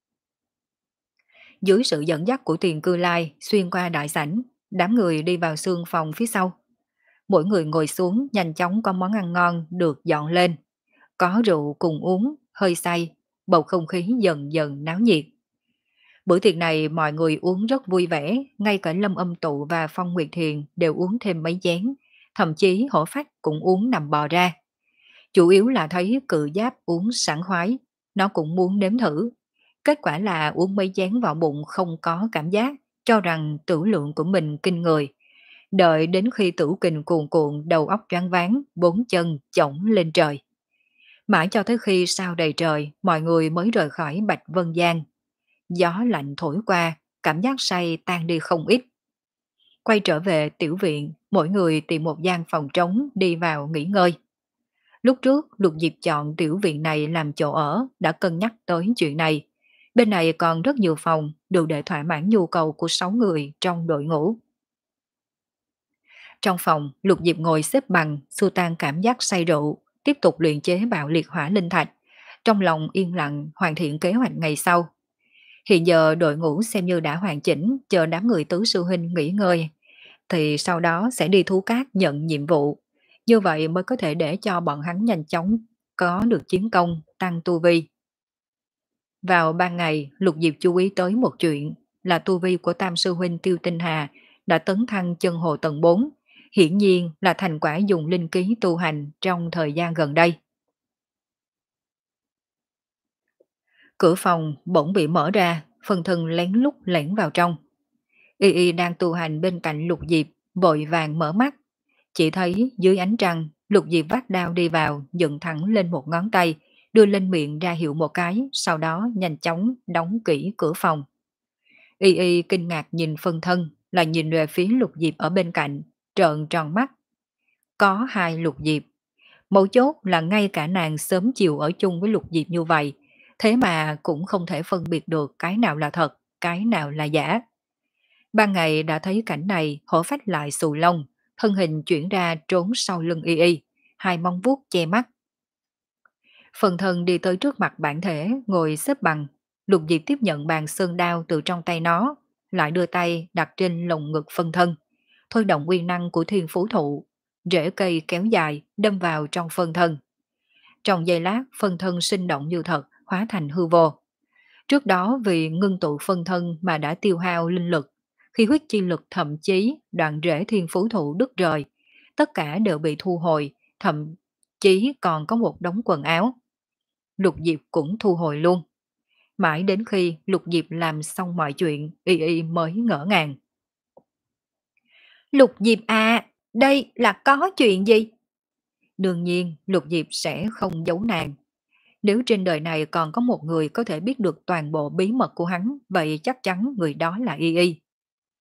Dưới sự dẫn dắt của Tiền Cư Lai xuyên qua đại sảnh, đám người đi vào sương phòng phía sau. Mỗi người ngồi xuống nhanh chóng có món ăn ngon được dọn lên. Có rượu cùng uống, hơi say, bầu không khí dần dần náo nhiệt. Bữa tiệc này mọi người uống rất vui vẻ, ngay cả Lâm Âm Tụ và Phong Nguyệt Thiền đều uống thêm mấy chén, thậm chí Hổ Phách cũng uống nằm bò ra. Chủ yếu là thấy Cự Giáp uống sảng khoái, nó cũng muốn nếm thử. Kết quả là uống mấy chén vào bụng không có cảm giác, cho rằng tử lượng của mình kinh người. Đợi đến khi tử kình cuồn cuộn đầu óc choáng váng, bốn chân chổng lên trời. Mãi cho tới khi sao đầy trời, mọi người mới rời khỏi Bạch Vân Giang. Gió lạnh thổi qua, cảm giác say tan đi không ít. Quay trở về tiểu viện, mỗi người tìm một gian phòng trống đi vào nghỉ ngơi. Lúc trước, Lục Diệp chọn tiểu viện này làm chỗ ở, đã cân nhắc tới chuyện này. Bên này còn rất nhiều phòng, đủ để thỏa mãn nhu cầu của sáu người trong đội ngũ. Trong phòng, Lục Diệp ngồi xếp bằng, xua tan cảm giác say rượu, tiếp tục luyện chế bạo liệt hỏa linh thạch. Trong lòng yên lặng hoàn thiện kế hoạch ngày sau. Hiện giờ đội ngũ xem như đã hoàn chỉnh, chờ đám người tứ sư huynh nghỉ ngơi, thì sau đó sẽ đi thú cát nhận nhiệm vụ. Như vậy mới có thể để cho bọn hắn nhanh chóng có được chiến công, tăng tu vi. Vào ban ngày, Lục Diệp chú ý tới một chuyện là tu vi của Tam sư huynh Tiêu Tinh Hà đã tấn thăng chân hồ tầng bốn, hiển nhiên là thành quả dùng linh ký tu hành trong thời gian gần đây. Cửa phòng bỗng bị mở ra, phần thân lén lút lẻn vào trong. Y Y đang tu hành bên cạnh Lục Diệp, vội vàng mở mắt. Chỉ thấy dưới ánh trăng, Lục Diệp vác đao đi vào, dựng thẳng lên một ngón tay, đưa lên miệng ra hiệu một cái, sau đó nhanh chóng đóng kỹ cửa phòng. Y Y kinh ngạc nhìn phân thân, là nhìn về phía Lục Diệp ở bên cạnh, trợn tròn mắt. Có hai Lục Diệp. Mấu chốt là ngay cả nàng sớm chiều ở chung với Lục Diệp như vậy, thế mà cũng không thể phân biệt được cái nào là thật, cái nào là giả. Ban ngày đã thấy cảnh này, Hổ Phách lại xù lông, thân hình chuyển ra trốn sau lưng Y Y, hai móng vuốt che mắt. Phần thân đi tới trước mặt bản thể, ngồi xếp bằng. Lục Diệp tiếp nhận bàn sơn đao từ trong tay nó, lại đưa tay đặt trên lồng ngực phân thân. Thôi động quy năng của thiên phú thụ, rễ cây kéo dài, đâm vào trong phân thân. Trong giây lát, phân thân sinh động như thật, hóa thành hư vô. Trước đó vì ngưng tụ phân thân mà đã tiêu hao linh lực, khi huyết chi lực thậm chí đoạn rễ thiên phú thụ đứt rời, tất cả đều bị thu hồi, thậm chí còn có một đống quần áo. Lục Diệp cũng thu hồi luôn. Mãi đến khi Lục Diệp làm xong mọi chuyện, Y Y mới ngỡ ngàng. Lục Diệp à, đây là có chuyện gì? Đương nhiên, Lục Diệp sẽ không giấu nàng. Nếu trên đời này còn có một người có thể biết được toàn bộ bí mật của hắn, vậy chắc chắn người đó là Y Y.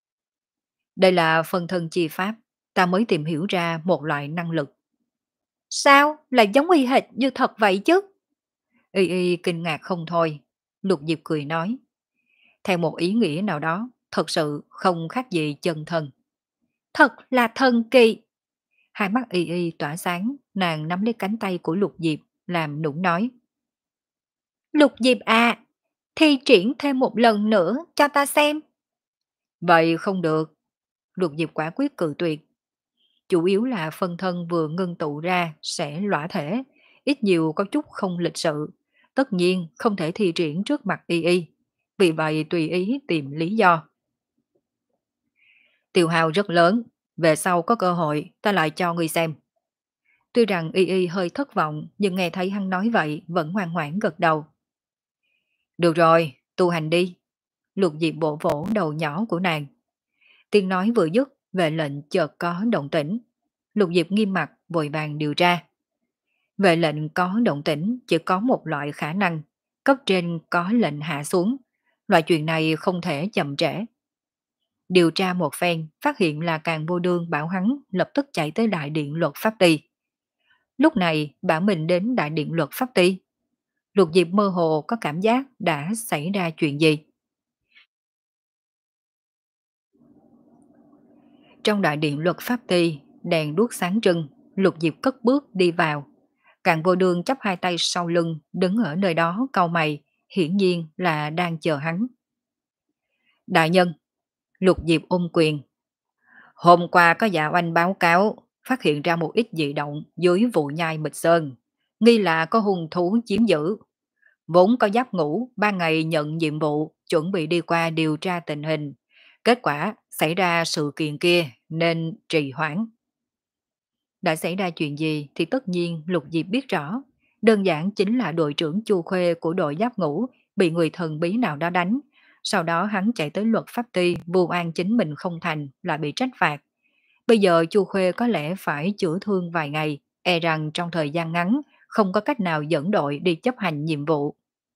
Đây là phân thân chi pháp, ta mới tìm hiểu ra một loại năng lực. Sao? Là giống y hệt như thật vậy chứ? Y Y kinh ngạc không thôi. Lục Diệp cười nói. Theo một ý nghĩa nào đó, thật sự không khác gì chân thân. Thật là thần kỳ. Hai mắt Y Y tỏa sáng, nàng nắm lấy cánh tay của Lục Diệp, làm nũng nói. Lục Diệp à, thi triển thêm một lần nữa cho ta xem. Vậy không được. Lục Diệp quả quyết cự tuyệt. Chủ yếu là phân thân vừa ngưng tụ ra sẽ lõa thể, ít nhiều có chút không lịch sự. Tất nhiên không thể thi triển trước mặt Y Y. Vì vậy tùy ý tìm lý do. Tiêu hao rất lớn, về sau có cơ hội ta lại cho ngươi xem. Tuy rằng Y Y hơi thất vọng nhưng nghe thấy hắn nói vậy vẫn ngoan ngoãn gật đầu. Được rồi, tu hành đi. Lục Diệp bộ vỗ đầu nhỏ của nàng. Tiếng nói vừa dứt, vệ lệnh chợt có động tĩnh. Lục Diệp nghiêm mặt vội vàng điều tra. Vệ lệnh có động tĩnh chỉ có một loại khả năng, cấp trên có lệnh hạ xuống. Loại chuyện này không thể chậm trễ. Điều tra một phen, phát hiện là Càng Vô Đương bảo hắn lập tức chạy tới đại điện luật pháp ty. Lúc này bảo mình đến đại điện luật pháp ty. Lục Diệp mơ hồ có cảm giác đã xảy ra chuyện gì. Trong đại điện luật pháp ty, đèn đuốc sáng trưng, Lục Diệp cất bước đi vào. Càng Vô Đương chắp hai tay sau lưng, đứng ở nơi đó cau mày, hiển nhiên là đang chờ hắn. Đại nhân, Lục Diệp ôm quyền. Hôm qua có dạ oanh báo cáo, phát hiện ra một ít dị động dưới vụ nhai Mịch Sơn, nghi là có hung thú chiếm giữ. Vốn có giáp ngũ, ban ngày nhận nhiệm vụ, chuẩn bị đi qua điều tra tình hình. Kết quả, xảy ra sự kiện kia, nên trì hoãn. Đã xảy ra chuyện gì thì tất nhiên Lục Diệp biết rõ. Đơn giản chính là đội trưởng Chu Khuê của đội giáp ngũ bị người thần bí nào đó đánh. Sau đó hắn chạy tới luật pháp ty, vu oan chính mình không thành, lại bị trách phạt. Bây giờ Chu Khuê có lẽ phải chữa thương vài ngày, e rằng trong thời gian ngắn không có cách nào dẫn đội đi chấp hành nhiệm vụ.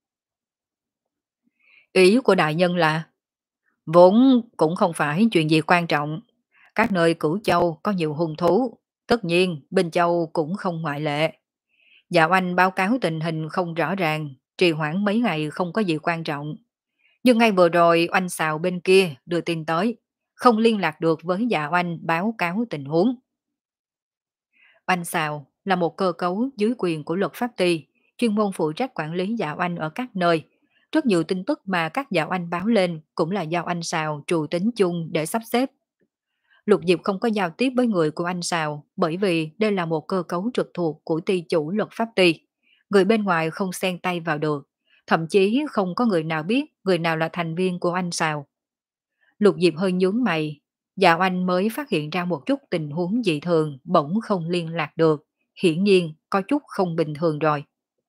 Ý của đại nhân là, vốn cũng không phải chuyện gì quan trọng. Các nơi Cửu Châu có nhiều hung thú, tất nhiên Bình Châu cũng không ngoại lệ. Dạo anh báo cáo tình hình không rõ ràng, trì hoãn mấy ngày không có gì quan trọng. Nhưng ngay vừa rồi oanh xào bên kia đưa tin tới, không liên lạc được với dạ oanh báo cáo tình huống. Oanh xào là một cơ cấu dưới quyền của luật pháp ty, chuyên môn phụ trách quản lý dạ oanh ở các nơi. Rất nhiều tin tức mà các dạ oanh báo lên cũng là do anh xào trù tính chung để sắp xếp. Lục Diệp không có giao tiếp với người của anh xào bởi vì đây là một cơ cấu trực thuộc của ty chủ luật pháp ty. Người bên ngoài không xen tay vào được, thậm chí không có người nào biết người nào là thành viên của anh xào. Lục Diệp hơi nhướng mày, dạo anh mới phát hiện ra một chút tình huống dị thường bỗng không liên lạc được, hiển nhiên có chút không bình thường rồi.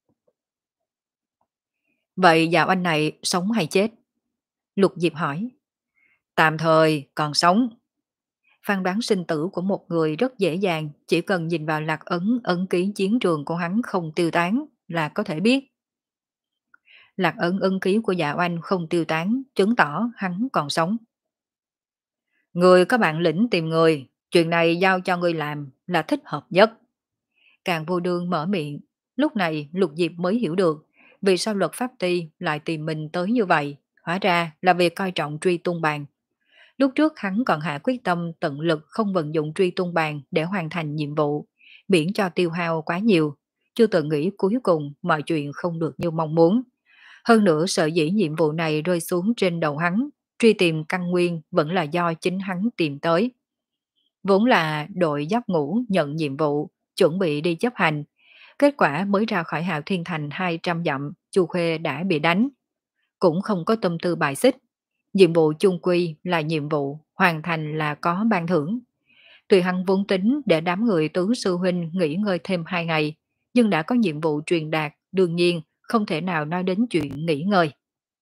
Vậy dạo anh này sống hay chết? Lục Diệp hỏi. Tạm thời còn sống. Phán đoán sinh tử của một người rất dễ dàng, chỉ cần nhìn vào lạc ấn ấn ký chiến trường của hắn không tiêu tán là có thể biết. Lạc ấn ấn ký của dạ oanh không tiêu tán, chứng tỏ hắn còn sống. Người có bản lĩnh tìm người, chuyện này giao cho người làm là thích hợp nhất. Càng Vô Đương mở miệng, lúc này Lục Diệp mới hiểu được vì sao luật pháp ty lại tìm mình tới như vậy, hóa ra là vì coi trọng truy tung bàn. Lúc trước hắn còn hạ quyết tâm tận lực không vận dụng truy tung bàn để hoàn thành nhiệm vụ, miễn cho tiêu hao quá nhiều, chưa từng nghĩ cuối cùng mọi chuyện không được như mong muốn. Hơn nữa sợ dĩ nhiệm vụ này rơi xuống trên đầu hắn, truy tìm căn nguyên vẫn là do chính hắn tìm tới. Vốn là đội giáp ngũ nhận nhiệm vụ, chuẩn bị đi chấp hành. Kết quả mới ra khỏi Hạo Thiên Thành hai trăm dặm, Chu Khuê đã bị đánh. Cũng không có tâm tư bài xích. Nhiệm vụ chung quy là nhiệm vụ, hoàn thành là có ban thưởng. Tùy hắn vốn tính để đám người tứ sư huynh nghỉ ngơi thêm hai ngày, nhưng đã có nhiệm vụ truyền đạt, đương nhiên không thể nào nói đến chuyện nghỉ ngơi.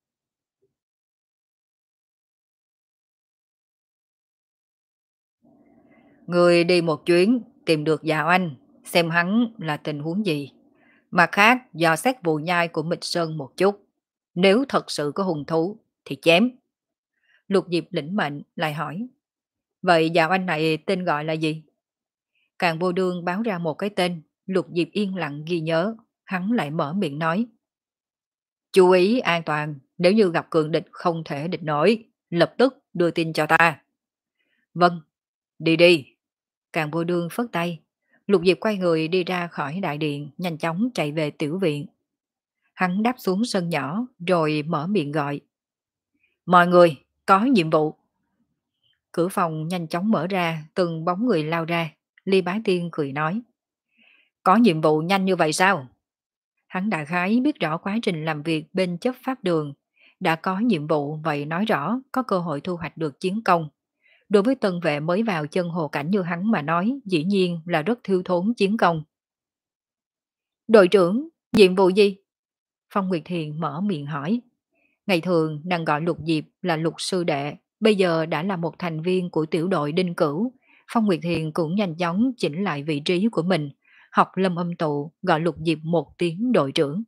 Người đi một chuyến, tìm được Già Anh, xem hắn là tình huống gì. Mặt khác, dò xét vụ nhai của Mịch Sơn một chút. Nếu thật sự có hung thú, thì chém. Lục Diệp lĩnh mệnh lại hỏi. Vậy Già Anh này tên gọi là gì? Càng Vô Đương báo ra một cái tên, Lục Diệp yên lặng ghi nhớ, hắn lại mở miệng nói. Chú ý an toàn, nếu như gặp cường địch không thể địch nổi, lập tức đưa tin cho ta. Vâng, đi đi. Càng vô đương phất tay. Lục Diệp quay người đi ra khỏi đại điện, nhanh chóng chạy về tiểu viện. Hắn đáp xuống sân nhỏ, rồi mở miệng gọi. Mọi người, có nhiệm vụ. Cửa phòng nhanh chóng mở ra, từng bóng người lao ra. Ly Bá Tiên cười nói. Có nhiệm vụ nhanh như vậy sao? Hắn đại khái biết rõ quá trình làm việc bên chấp pháp đường. Đã có nhiệm vụ vậy nói rõ có cơ hội thu hoạch được chiến công. Đối với tân vệ mới vào chân hồ cảnh như hắn mà nói, dĩ nhiên là rất thiếu thốn chiến công. Đội trưởng, nhiệm vụ gì? Phong Nguyệt Thiền mở miệng hỏi. Ngày thường nàng gọi Lục Diệp là Lục Sư Đệ, bây giờ đã là một thành viên của tiểu đội Đinh Cửu. Phong Nguyệt Thiền cũng nhanh chóng chỉnh lại vị trí của mình, học Lâm Âm Tụ gọi Lục Diệp một tiếng đội trưởng.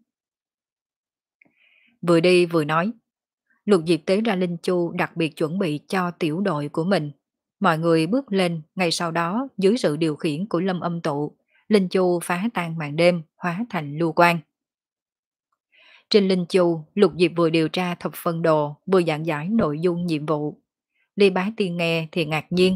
Vừa đi vừa nói, Lục Diệp tế ra linh chu đặc biệt chuẩn bị cho tiểu đội của mình. Mọi người bước lên, ngay sau đó dưới sự điều khiển của Lâm Âm Tụ, linh chu phá tan màn đêm, hóa thành lưu quang. Trên linh chu, Lục Diệp vừa điều tra thập phân đồ, vừa giảng giải nội dung nhiệm vụ. Ly Bá Tiên nghe thì ngạc nhiên.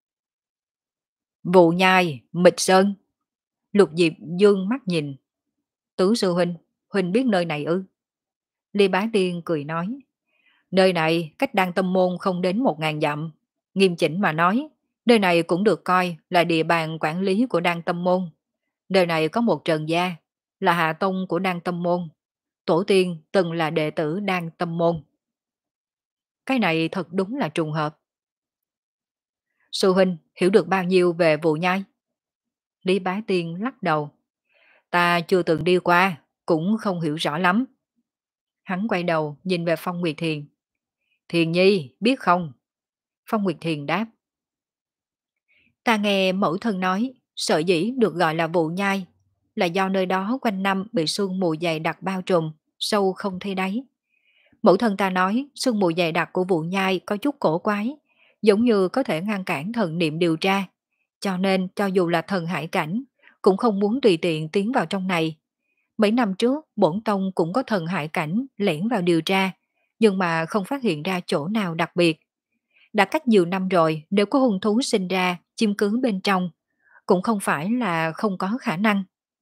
Vụ nhai, Mịch Sơn. Lục Diệp dương mắt nhìn. Tứ sư huynh, huynh biết nơi này ư? Ly Bá Tiên cười nói. Nơi này cách Đan Tâm Môn không đến một ngàn dặm. Nghiêm chỉnh mà nói, nơi này cũng được coi là địa bàn quản lý của Đan Tâm Môn. Nơi này có một Trần Gia, là hạ tông của Đan Tâm Môn. Tổ tiên từng là đệ tử Đan Tâm Môn. Cái này thật đúng là trùng hợp. Sư huynh hiểu được bao nhiêu về vụ nhai? Lý Bá Tiên lắc đầu. Ta chưa từng đi qua, cũng không hiểu rõ lắm. Hắn quay đầu nhìn về Phong Nguyệt Thiền. Thiền nhi, biết không? Phong Nguyệt Thiền đáp. Ta nghe mẫu thân nói, sở dĩ được gọi là vụ nhai, là do nơi đó quanh năm bị sương mù dày đặc bao trùm, sâu không thấy đáy. Mẫu thân ta nói sương mù dày đặc của vụ nhai có chút cổ quái, giống như có thể ngăn cản thần niệm điều tra. Cho nên cho dù là thần hải cảnh, cũng không muốn tùy tiện tiến vào trong này. Mấy năm trước, bổn tông cũng có thần hải cảnh lẻn vào điều tra, nhưng mà không phát hiện ra chỗ nào đặc biệt. Đã cách nhiều năm rồi, nếu có hung thú sinh ra, chiếm cứ bên trong, cũng không phải là không có khả năng.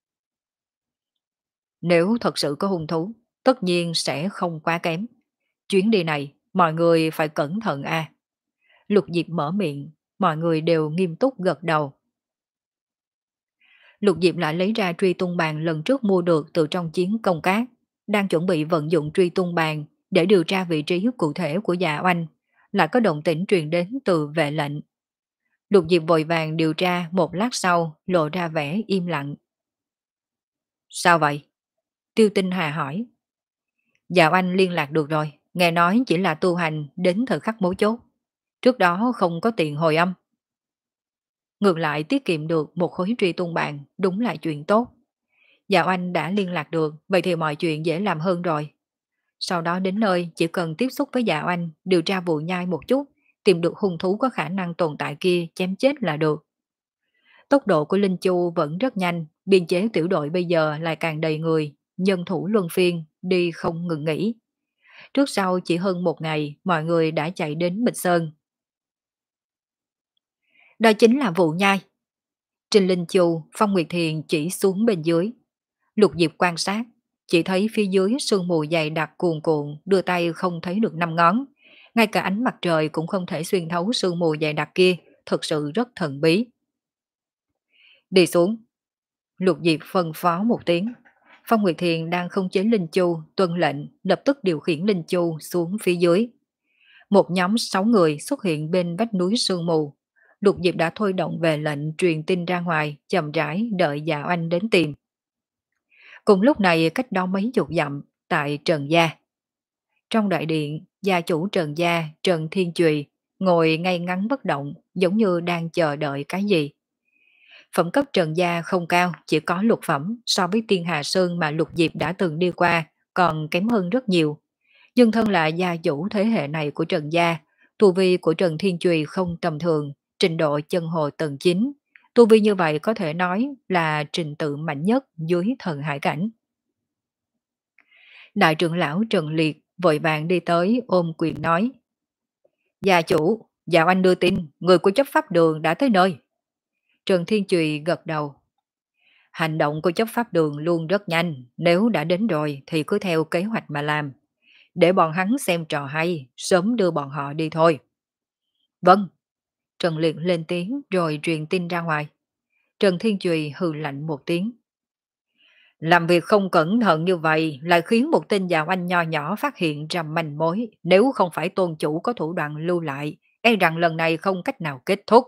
Nếu thật sự có hung thú, tất nhiên sẽ không quá kém. Chuyến đi này, mọi người phải cẩn thận à. Lục Diệp mở miệng, mọi người đều nghiêm túc gật đầu. Lục Diệp lại lấy ra truy tung bàn lần trước mua được từ trong chiến công cát, đang chuẩn bị vận dụng truy tung bàn để điều tra vị trí cụ thể của Dạ Oanh, lại có động tĩnh truyền đến từ vệ lệnh. Lục Diệp vội vàng điều tra, một lát sau lộ ra vẻ im lặng. Sao vậy? Tiêu Tinh Hà hỏi. Dạ Oanh liên lạc được rồi, nghe nói chỉ là tu hành đến thời khắc mấu chốt. Trước đó không có tiền hồi âm. Ngược lại tiết kiệm được một khối truy tung bàn, đúng là chuyện tốt. Dạ Oanh đã liên lạc được, vậy thì mọi chuyện dễ làm hơn rồi. Sau đó đến nơi chỉ cần tiếp xúc với Dạ Oanh, điều tra vụ nhai một chút, tìm được hung thú có khả năng tồn tại kia chém chết là được. Tốc độ của Linh Chu vẫn rất nhanh, biên chế tiểu đội bây giờ lại càng đầy người, nhân thủ luân phiên, đi không ngừng nghỉ. Trước sau chỉ hơn một ngày, mọi người đã chạy đến Mịch Sơn. Đó chính là vụ nhai. Trình Linh Chu, Phong Nguyệt Thiền chỉ xuống bên dưới. Lục Diệp quan sát, chỉ thấy phía dưới sương mù dày đặc cuồn cuộn, đưa tay không thấy được năm ngón. Ngay cả ánh mặt trời cũng không thể xuyên thấu sương mù dày đặc kia, thực sự rất thần bí. Đi xuống. Lục Diệp phân phó một tiếng. Phong Nguyệt Thiền đang không chế Linh Chu, tuân lệnh, lập tức điều khiển Linh Chu xuống phía dưới. Một nhóm sáu người xuất hiện bên vách núi sương mù. Lục Diệp đã thôi động về lệnh truyền tin ra ngoài, chậm rãi đợi Dạ Oanh đến tìm. Cùng lúc này cách đó mấy chục dặm, tại Trần Gia. Trong đại điện, gia chủ Trần Gia, Trần Thiên Chùy, ngồi ngay ngắn bất động, giống như đang chờ đợi cái gì. Phẩm cấp Trần Gia không cao, chỉ có lục phẩm, so với Tiên Hà Sơn mà Lục Diệp đã từng đi qua, còn kém hơn rất nhiều. Nhưng thân là gia chủ thế hệ này của Trần Gia, tu vi của Trần Thiên Chùy không tầm thường, trình độ chân hồ tầng chín, Tu vi như vậy có thể nói là trình tự mạnh nhất dưới thần hải cảnh. Đại trưởng lão Trần Liệt vội vàng đi tới ôm quyền nói. Gia chủ, dạo anh đưa tin, người của chấp pháp đường đã tới nơi. Trần Thiên Trùy gật đầu. Hành động của chấp pháp đường luôn rất nhanh, nếu đã đến rồi thì cứ theo kế hoạch mà làm. Để bọn hắn xem trò hay, sớm đưa bọn họ đi thôi. Vâng. Trần Liệt lên tiếng rồi truyền tin ra ngoài. Trần Thiên Trùy hừ lạnh một tiếng. Làm việc không cẩn thận như vậy lại khiến một tên giàu anh nho nhỏ phát hiện ra manh mối. Nếu không phải tôn chủ có thủ đoạn lưu lại, e rằng lần này không cách nào kết thúc.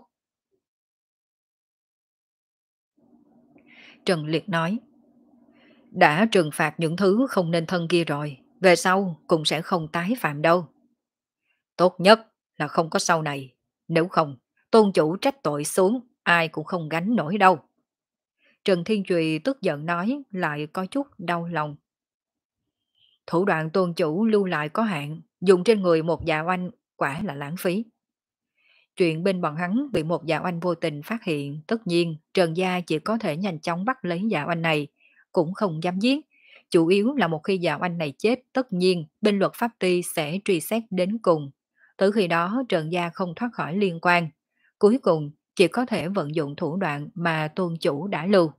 Trần Liệt nói. Đã trừng phạt những thứ không nên thân kia rồi, về sau cũng sẽ không tái phạm đâu. Tốt nhất là không có sau này, nếu không, tôn chủ trách tội xuống, ai cũng không gánh nổi đâu. Trần Thiên Trùy tức giận nói lại có chút đau lòng. Thủ đoạn tôn chủ lưu lại có hạn, dùng trên người một dạ oanh quả là lãng phí. Chuyện bên bọn hắn bị một dạ oanh vô tình phát hiện, tất nhiên Trần Gia chỉ có thể nhanh chóng bắt lấy dạ oanh này, cũng không dám giết. Chủ yếu là một khi dạ oanh này chết, tất nhiên bên luật pháp ty sẽ truy xét đến cùng. Từ khi đó Trần Gia không thoát khỏi liên quan. Cuối cùng chỉ có thể vận dụng thủ đoạn mà tôn chủ đã lưu.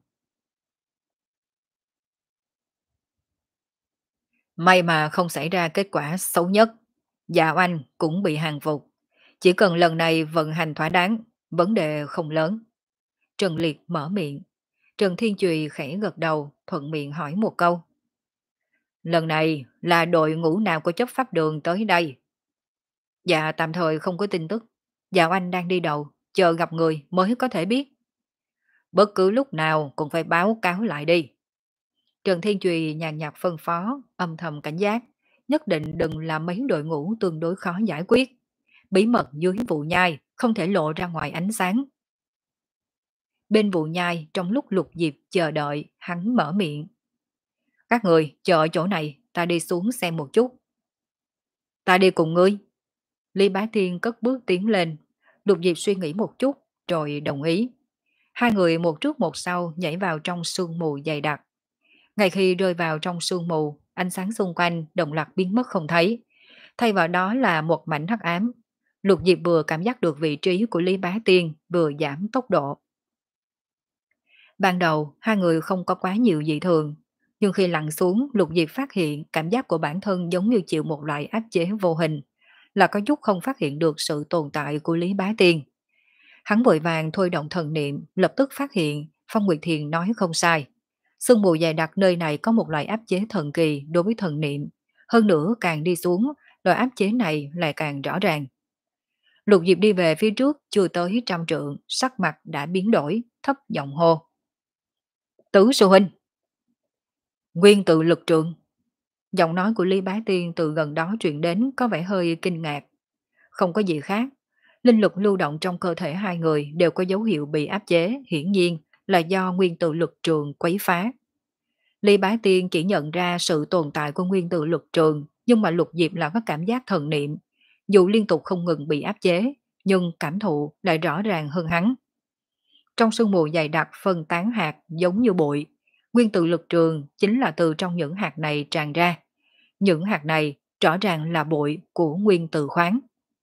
May mà không xảy ra kết quả xấu nhất. Dạ oanh cũng bị hàng phục. Chỉ cần lần này vận hành thỏa đáng, vấn đề không lớn. Trần Liệt mở miệng. Trần Thiên Trùy khẽ gật đầu, thuận miệng hỏi một câu. Lần này là đội ngũ nào của chấp pháp đường tới đây? Dạ tạm thời không có tin tức. Dạ anh đang đi đầu, chờ gặp người mới có thể biết. Bất cứ lúc nào cũng phải báo cáo lại đi. Trần Thiên Trùy nhàn nhạt phân phó, âm thầm cảnh giác, nhất định đừng làm mấy đội ngũ tương đối khó giải quyết. Bí mật dưới vụ nhai không thể lộ ra ngoài ánh sáng. Bên vụ nhai trong lúc Lục Diệp chờ đợi, hắn mở miệng. Các người chờ ở chỗ này, ta đi xuống xem một chút. Ta đi cùng ngươi. Lý Bá Thiên cất bước tiến lên. Lục Diệp suy nghĩ một chút, rồi đồng ý. Hai người một trước một sau nhảy vào trong sương mù dày đặc. Ngay khi rơi vào trong sương mù, ánh sáng xung quanh đồng loạt biến mất không thấy. Thay vào đó là một mảnh hắc ám. Lục Diệp vừa cảm giác được vị trí của Lý Bá Tiên, vừa giảm tốc độ. Ban đầu, hai người không có quá nhiều dị thường. Nhưng khi lặn xuống, Lục Diệp phát hiện cảm giác của bản thân giống như chịu một loại áp chế vô hình, là có chút không phát hiện được sự tồn tại của Lý Bá Tiên. Hắn vội vàng thôi động thần niệm, lập tức phát hiện Phong Nguyệt Thiền nói không sai. Sương mù dày đặc nơi này có một loại áp chế thần kỳ đối với thần niệm. Hơn nữa càng đi xuống, loại áp chế này lại càng rõ ràng. Lục Diệp đi về phía trước chưa tới trăm trượng, sắc mặt đã biến đổi, thấp giọng hô. Tứ sư huynh. Nguyên tự lực trượng. Giọng nói của Lý Bá Tiên từ gần đó truyền đến có vẻ hơi kinh ngạc. Không có gì khác. Linh lực lưu động trong cơ thể hai người đều có dấu hiệu bị áp chế, hiển nhiên là do nguyên tử lực trường quấy phá. Lý Bá Tiên chỉ nhận ra sự tồn tại của nguyên tử lực trường, nhưng mà Lục Diệp là có cảm giác thần niệm. Dù liên tục không ngừng bị áp chế, nhưng cảm thụ lại rõ ràng hơn hắn. Trong sương mù dày đặc phân tán hạt giống như bụi, nguyên tử lực trường chính là từ trong những hạt này tràn ra. Những hạt này rõ ràng là bụi của nguyên tử khoáng.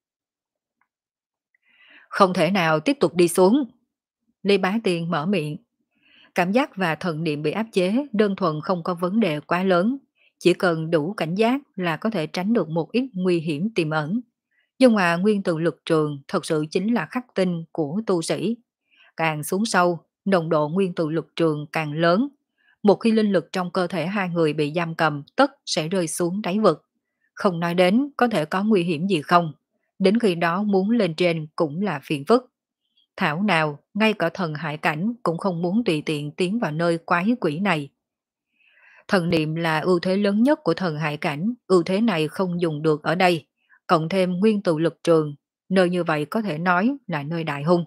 Không thể nào tiếp tục đi xuống. Lý Bá Tiên mở miệng. Cảm giác và thần niệm bị áp chế đơn thuần không có vấn đề quá lớn. Chỉ cần đủ cảnh giác là có thể tránh được một ít nguy hiểm tiềm ẩn. Nhưng mà nguyên tử lực trường thật sự chính là khắc tinh của tu sĩ. Càng xuống sâu, nồng độ nguyên tử lực trường càng lớn. Một khi linh lực trong cơ thể hai người bị giam cầm, tất sẽ rơi xuống đáy vực. Không nói đến có thể có nguy hiểm gì không. Đến khi đó muốn lên trên cũng là phiền phức. Thảo nào, ngay cả thần hải cảnh cũng không muốn tùy tiện tiến vào nơi quái quỷ này. Thần niệm là ưu thế lớn nhất của thần hải cảnh, ưu thế này không dùng được ở đây. Cộng thêm nguyên tử lực trường, nơi như vậy có thể nói là nơi đại hung.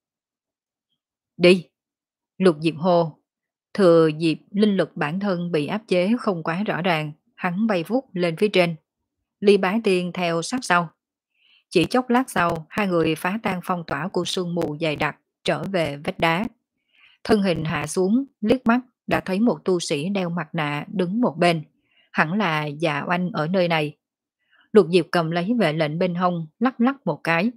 Đi! Lục Diệp hô. Thừa dịp linh lực bản thân bị áp chế không quá rõ ràng, hắn bay vút lên phía trên. Ly Bá Tiên theo sát sau. Chỉ chốc lát sau, hai người phá tan phong tỏa của sương mù dày đặc, trở về vách đá. Thân hình hạ xuống, liếc mắt đã thấy một tu sĩ đeo mặt nạ đứng một bên. Hẳn là Dạ Oanh ở nơi này. Lục Diệp cầm lấy vệ lệnh bên hông, lắc lắc một cái.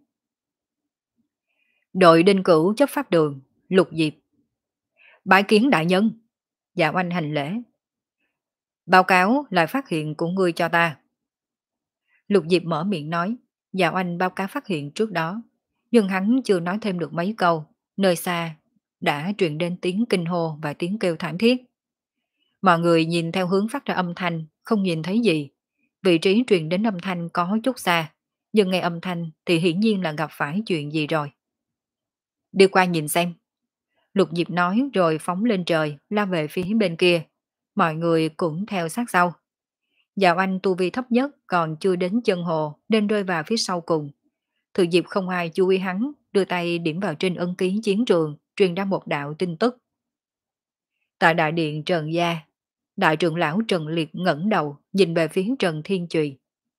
Đội Đinh Cửu chấp pháp đường, Lục Diệp. Bái kiến đại nhân. Dạ Oanh hành lễ. Báo cáo lại phát hiện của ngươi cho ta. Lục Diệp mở miệng nói. Dạ Oanh báo cáo phát hiện trước đó. Nhưng hắn chưa nói thêm được mấy câu. Nơi xa đã truyền đến tiếng kinh hô và tiếng kêu thảm thiết. Mọi người nhìn theo hướng phát ra âm thanh, không nhìn thấy gì. Vị trí truyền đến âm thanh có chút xa, nhưng nghe âm thanh thì hiển nhiên là gặp phải chuyện gì rồi. Đi qua nhìn xem. Lục Diệp nói rồi phóng lên trời, lao về phía bên kia. Mọi người cũng theo sát sau. Dạo Anh tu vi thấp nhất còn chưa đến chân hồ nên rơi vào phía sau cùng. Thừa dịp không ai chú ý hắn, đưa tay điểm vào trên ấn ký chiến trường, truyền ra một đạo tin tức. Tại đại điện Trần Gia, đại trưởng lão Trần Liệt ngẩng đầu nhìn về phía Trần Thiên Trùy.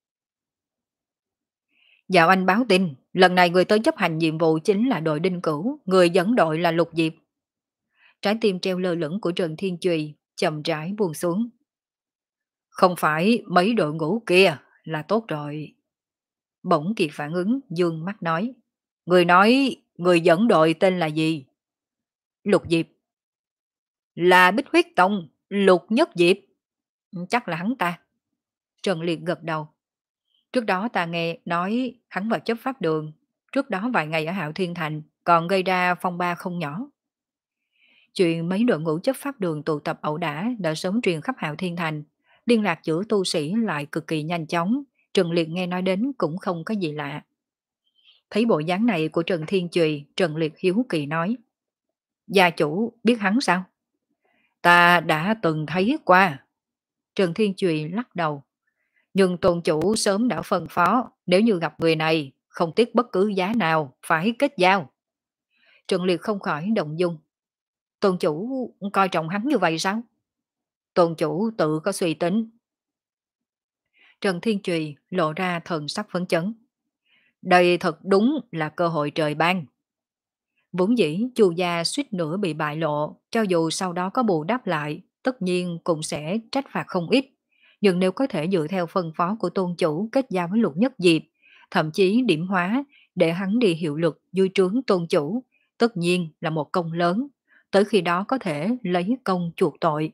Dạo Anh báo tin, lần này người tới chấp hành nhiệm vụ chính là đội Đinh Cửu, người dẫn đội là Lục Diệp. Trái tim treo lơ lửng của Trần Thiên Trùy chậm rãi buông xuống. Không phải mấy đội ngũ kia là tốt rồi. Bỗng kịp phản ứng, dương mắt nói. Người nói, người dẫn đội tên là gì? Lục Diệp. Là Bích Huyết Tông, Lục Nhất Diệp. Chắc là hắn ta. Trần Liệt gật đầu. Trước đó ta nghe nói hắn vào chấp pháp đường. Trước đó vài ngày ở Hạo Thiên Thành còn gây ra phong ba không nhỏ. Chuyện mấy đội ngũ chấp pháp đường tụ tập ẩu đả đã sớm truyền khắp Hạo Thiên Thành. Liên lạc giữa tu sĩ lại cực kỳ nhanh chóng. Trần Liệt nghe nói đến cũng không có gì lạ. Thấy bộ dáng này của Trần Thiên Trùy, Trần Liệt hiếu kỳ nói. Gia chủ biết hắn sao? Ta đã từng thấy qua. Trần Thiên Trùy lắc đầu. Nhưng tôn chủ sớm đã phân phó, nếu như gặp người này, không tiếc bất cứ giá nào, phải kết giao. Trần Liệt không khỏi động dung. Tôn chủ coi trọng hắn như vậy sao? Tôn chủ tự có suy tính. Trần Thiên Trùy lộ ra thần sắc phấn chấn. Đây thật đúng là cơ hội trời ban. Vốn dĩ Chu gia suýt nữa bị bại lộ, cho dù sau đó có bù đắp lại, tất nhiên cũng sẽ trách phạt không ít. Nhưng nếu có thể dựa theo phân phó của tôn chủ kết giao với Lục Nhất Diệp, thậm chí điểm hóa để hắn đi hiệu lực dưới trướng tôn chủ, tất nhiên là một công lớn, tới khi đó có thể lấy công chuộc tội.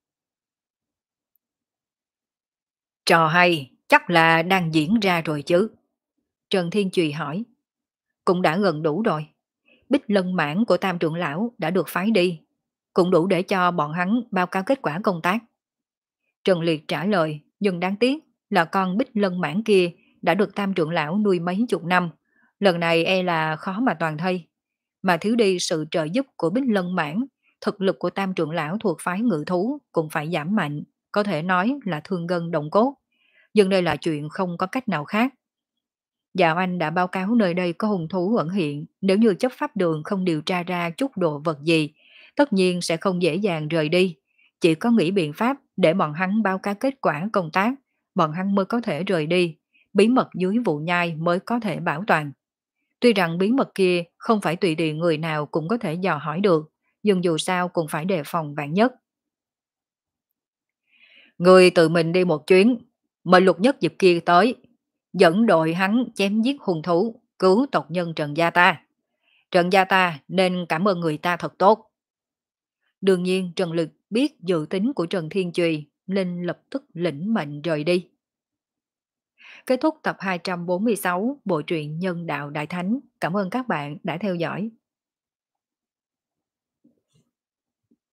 Trò hay, chắc là đang diễn ra rồi chứ. Trần Thiên Trùy hỏi. Cũng đã gần đủ rồi. Bích lân mãn của Tam trưởng lão đã được phái đi. Cũng đủ để cho bọn hắn báo cáo kết quả công tác. Trần Liệt trả lời, nhưng đáng tiếc là con Bích lân mãn kia đã được Tam trưởng lão nuôi mấy chục năm. Lần này e là khó mà toàn thây. Mà thiếu đi sự trợ giúp của Bích lân mãn, thực lực của Tam trưởng lão thuộc phái ngự thú cũng phải giảm mạnh, có thể nói là thương gân động cốt. Nhưng đây là chuyện không có cách nào khác. Dạo Anh đã báo cáo nơi đây có hung thú ẩn hiện, nếu như chấp pháp đường không điều tra ra chút đồ vật gì, tất nhiên sẽ không dễ dàng rời đi. Chỉ có nghĩ biện pháp để bọn hắn báo cáo kết quả công tác, bọn hắn mới có thể rời đi, bí mật dưới vụ nhai mới có thể bảo toàn. Tuy rằng bí mật kia không phải tùy tiện người nào cũng có thể dò hỏi được, nhưng dù sao cũng phải đề phòng vạn nhất. Người tự mình đi một chuyến, mời Lục Nhất Diệp kia tới, dẫn đội hắn chém giết hung thú, cứu tộc nhân Trần gia ta. Trần gia ta nên cảm ơn người ta thật tốt. Đương nhiên Trần Lực biết dự tính của Trần Thiên Trùy nên lập tức lĩnh mệnh rời đi. Kết thúc tập hai trăm bốn mươi sáu bộ truyện Nhân đạo Đại Thánh. Cảm ơn các bạn đã theo dõi.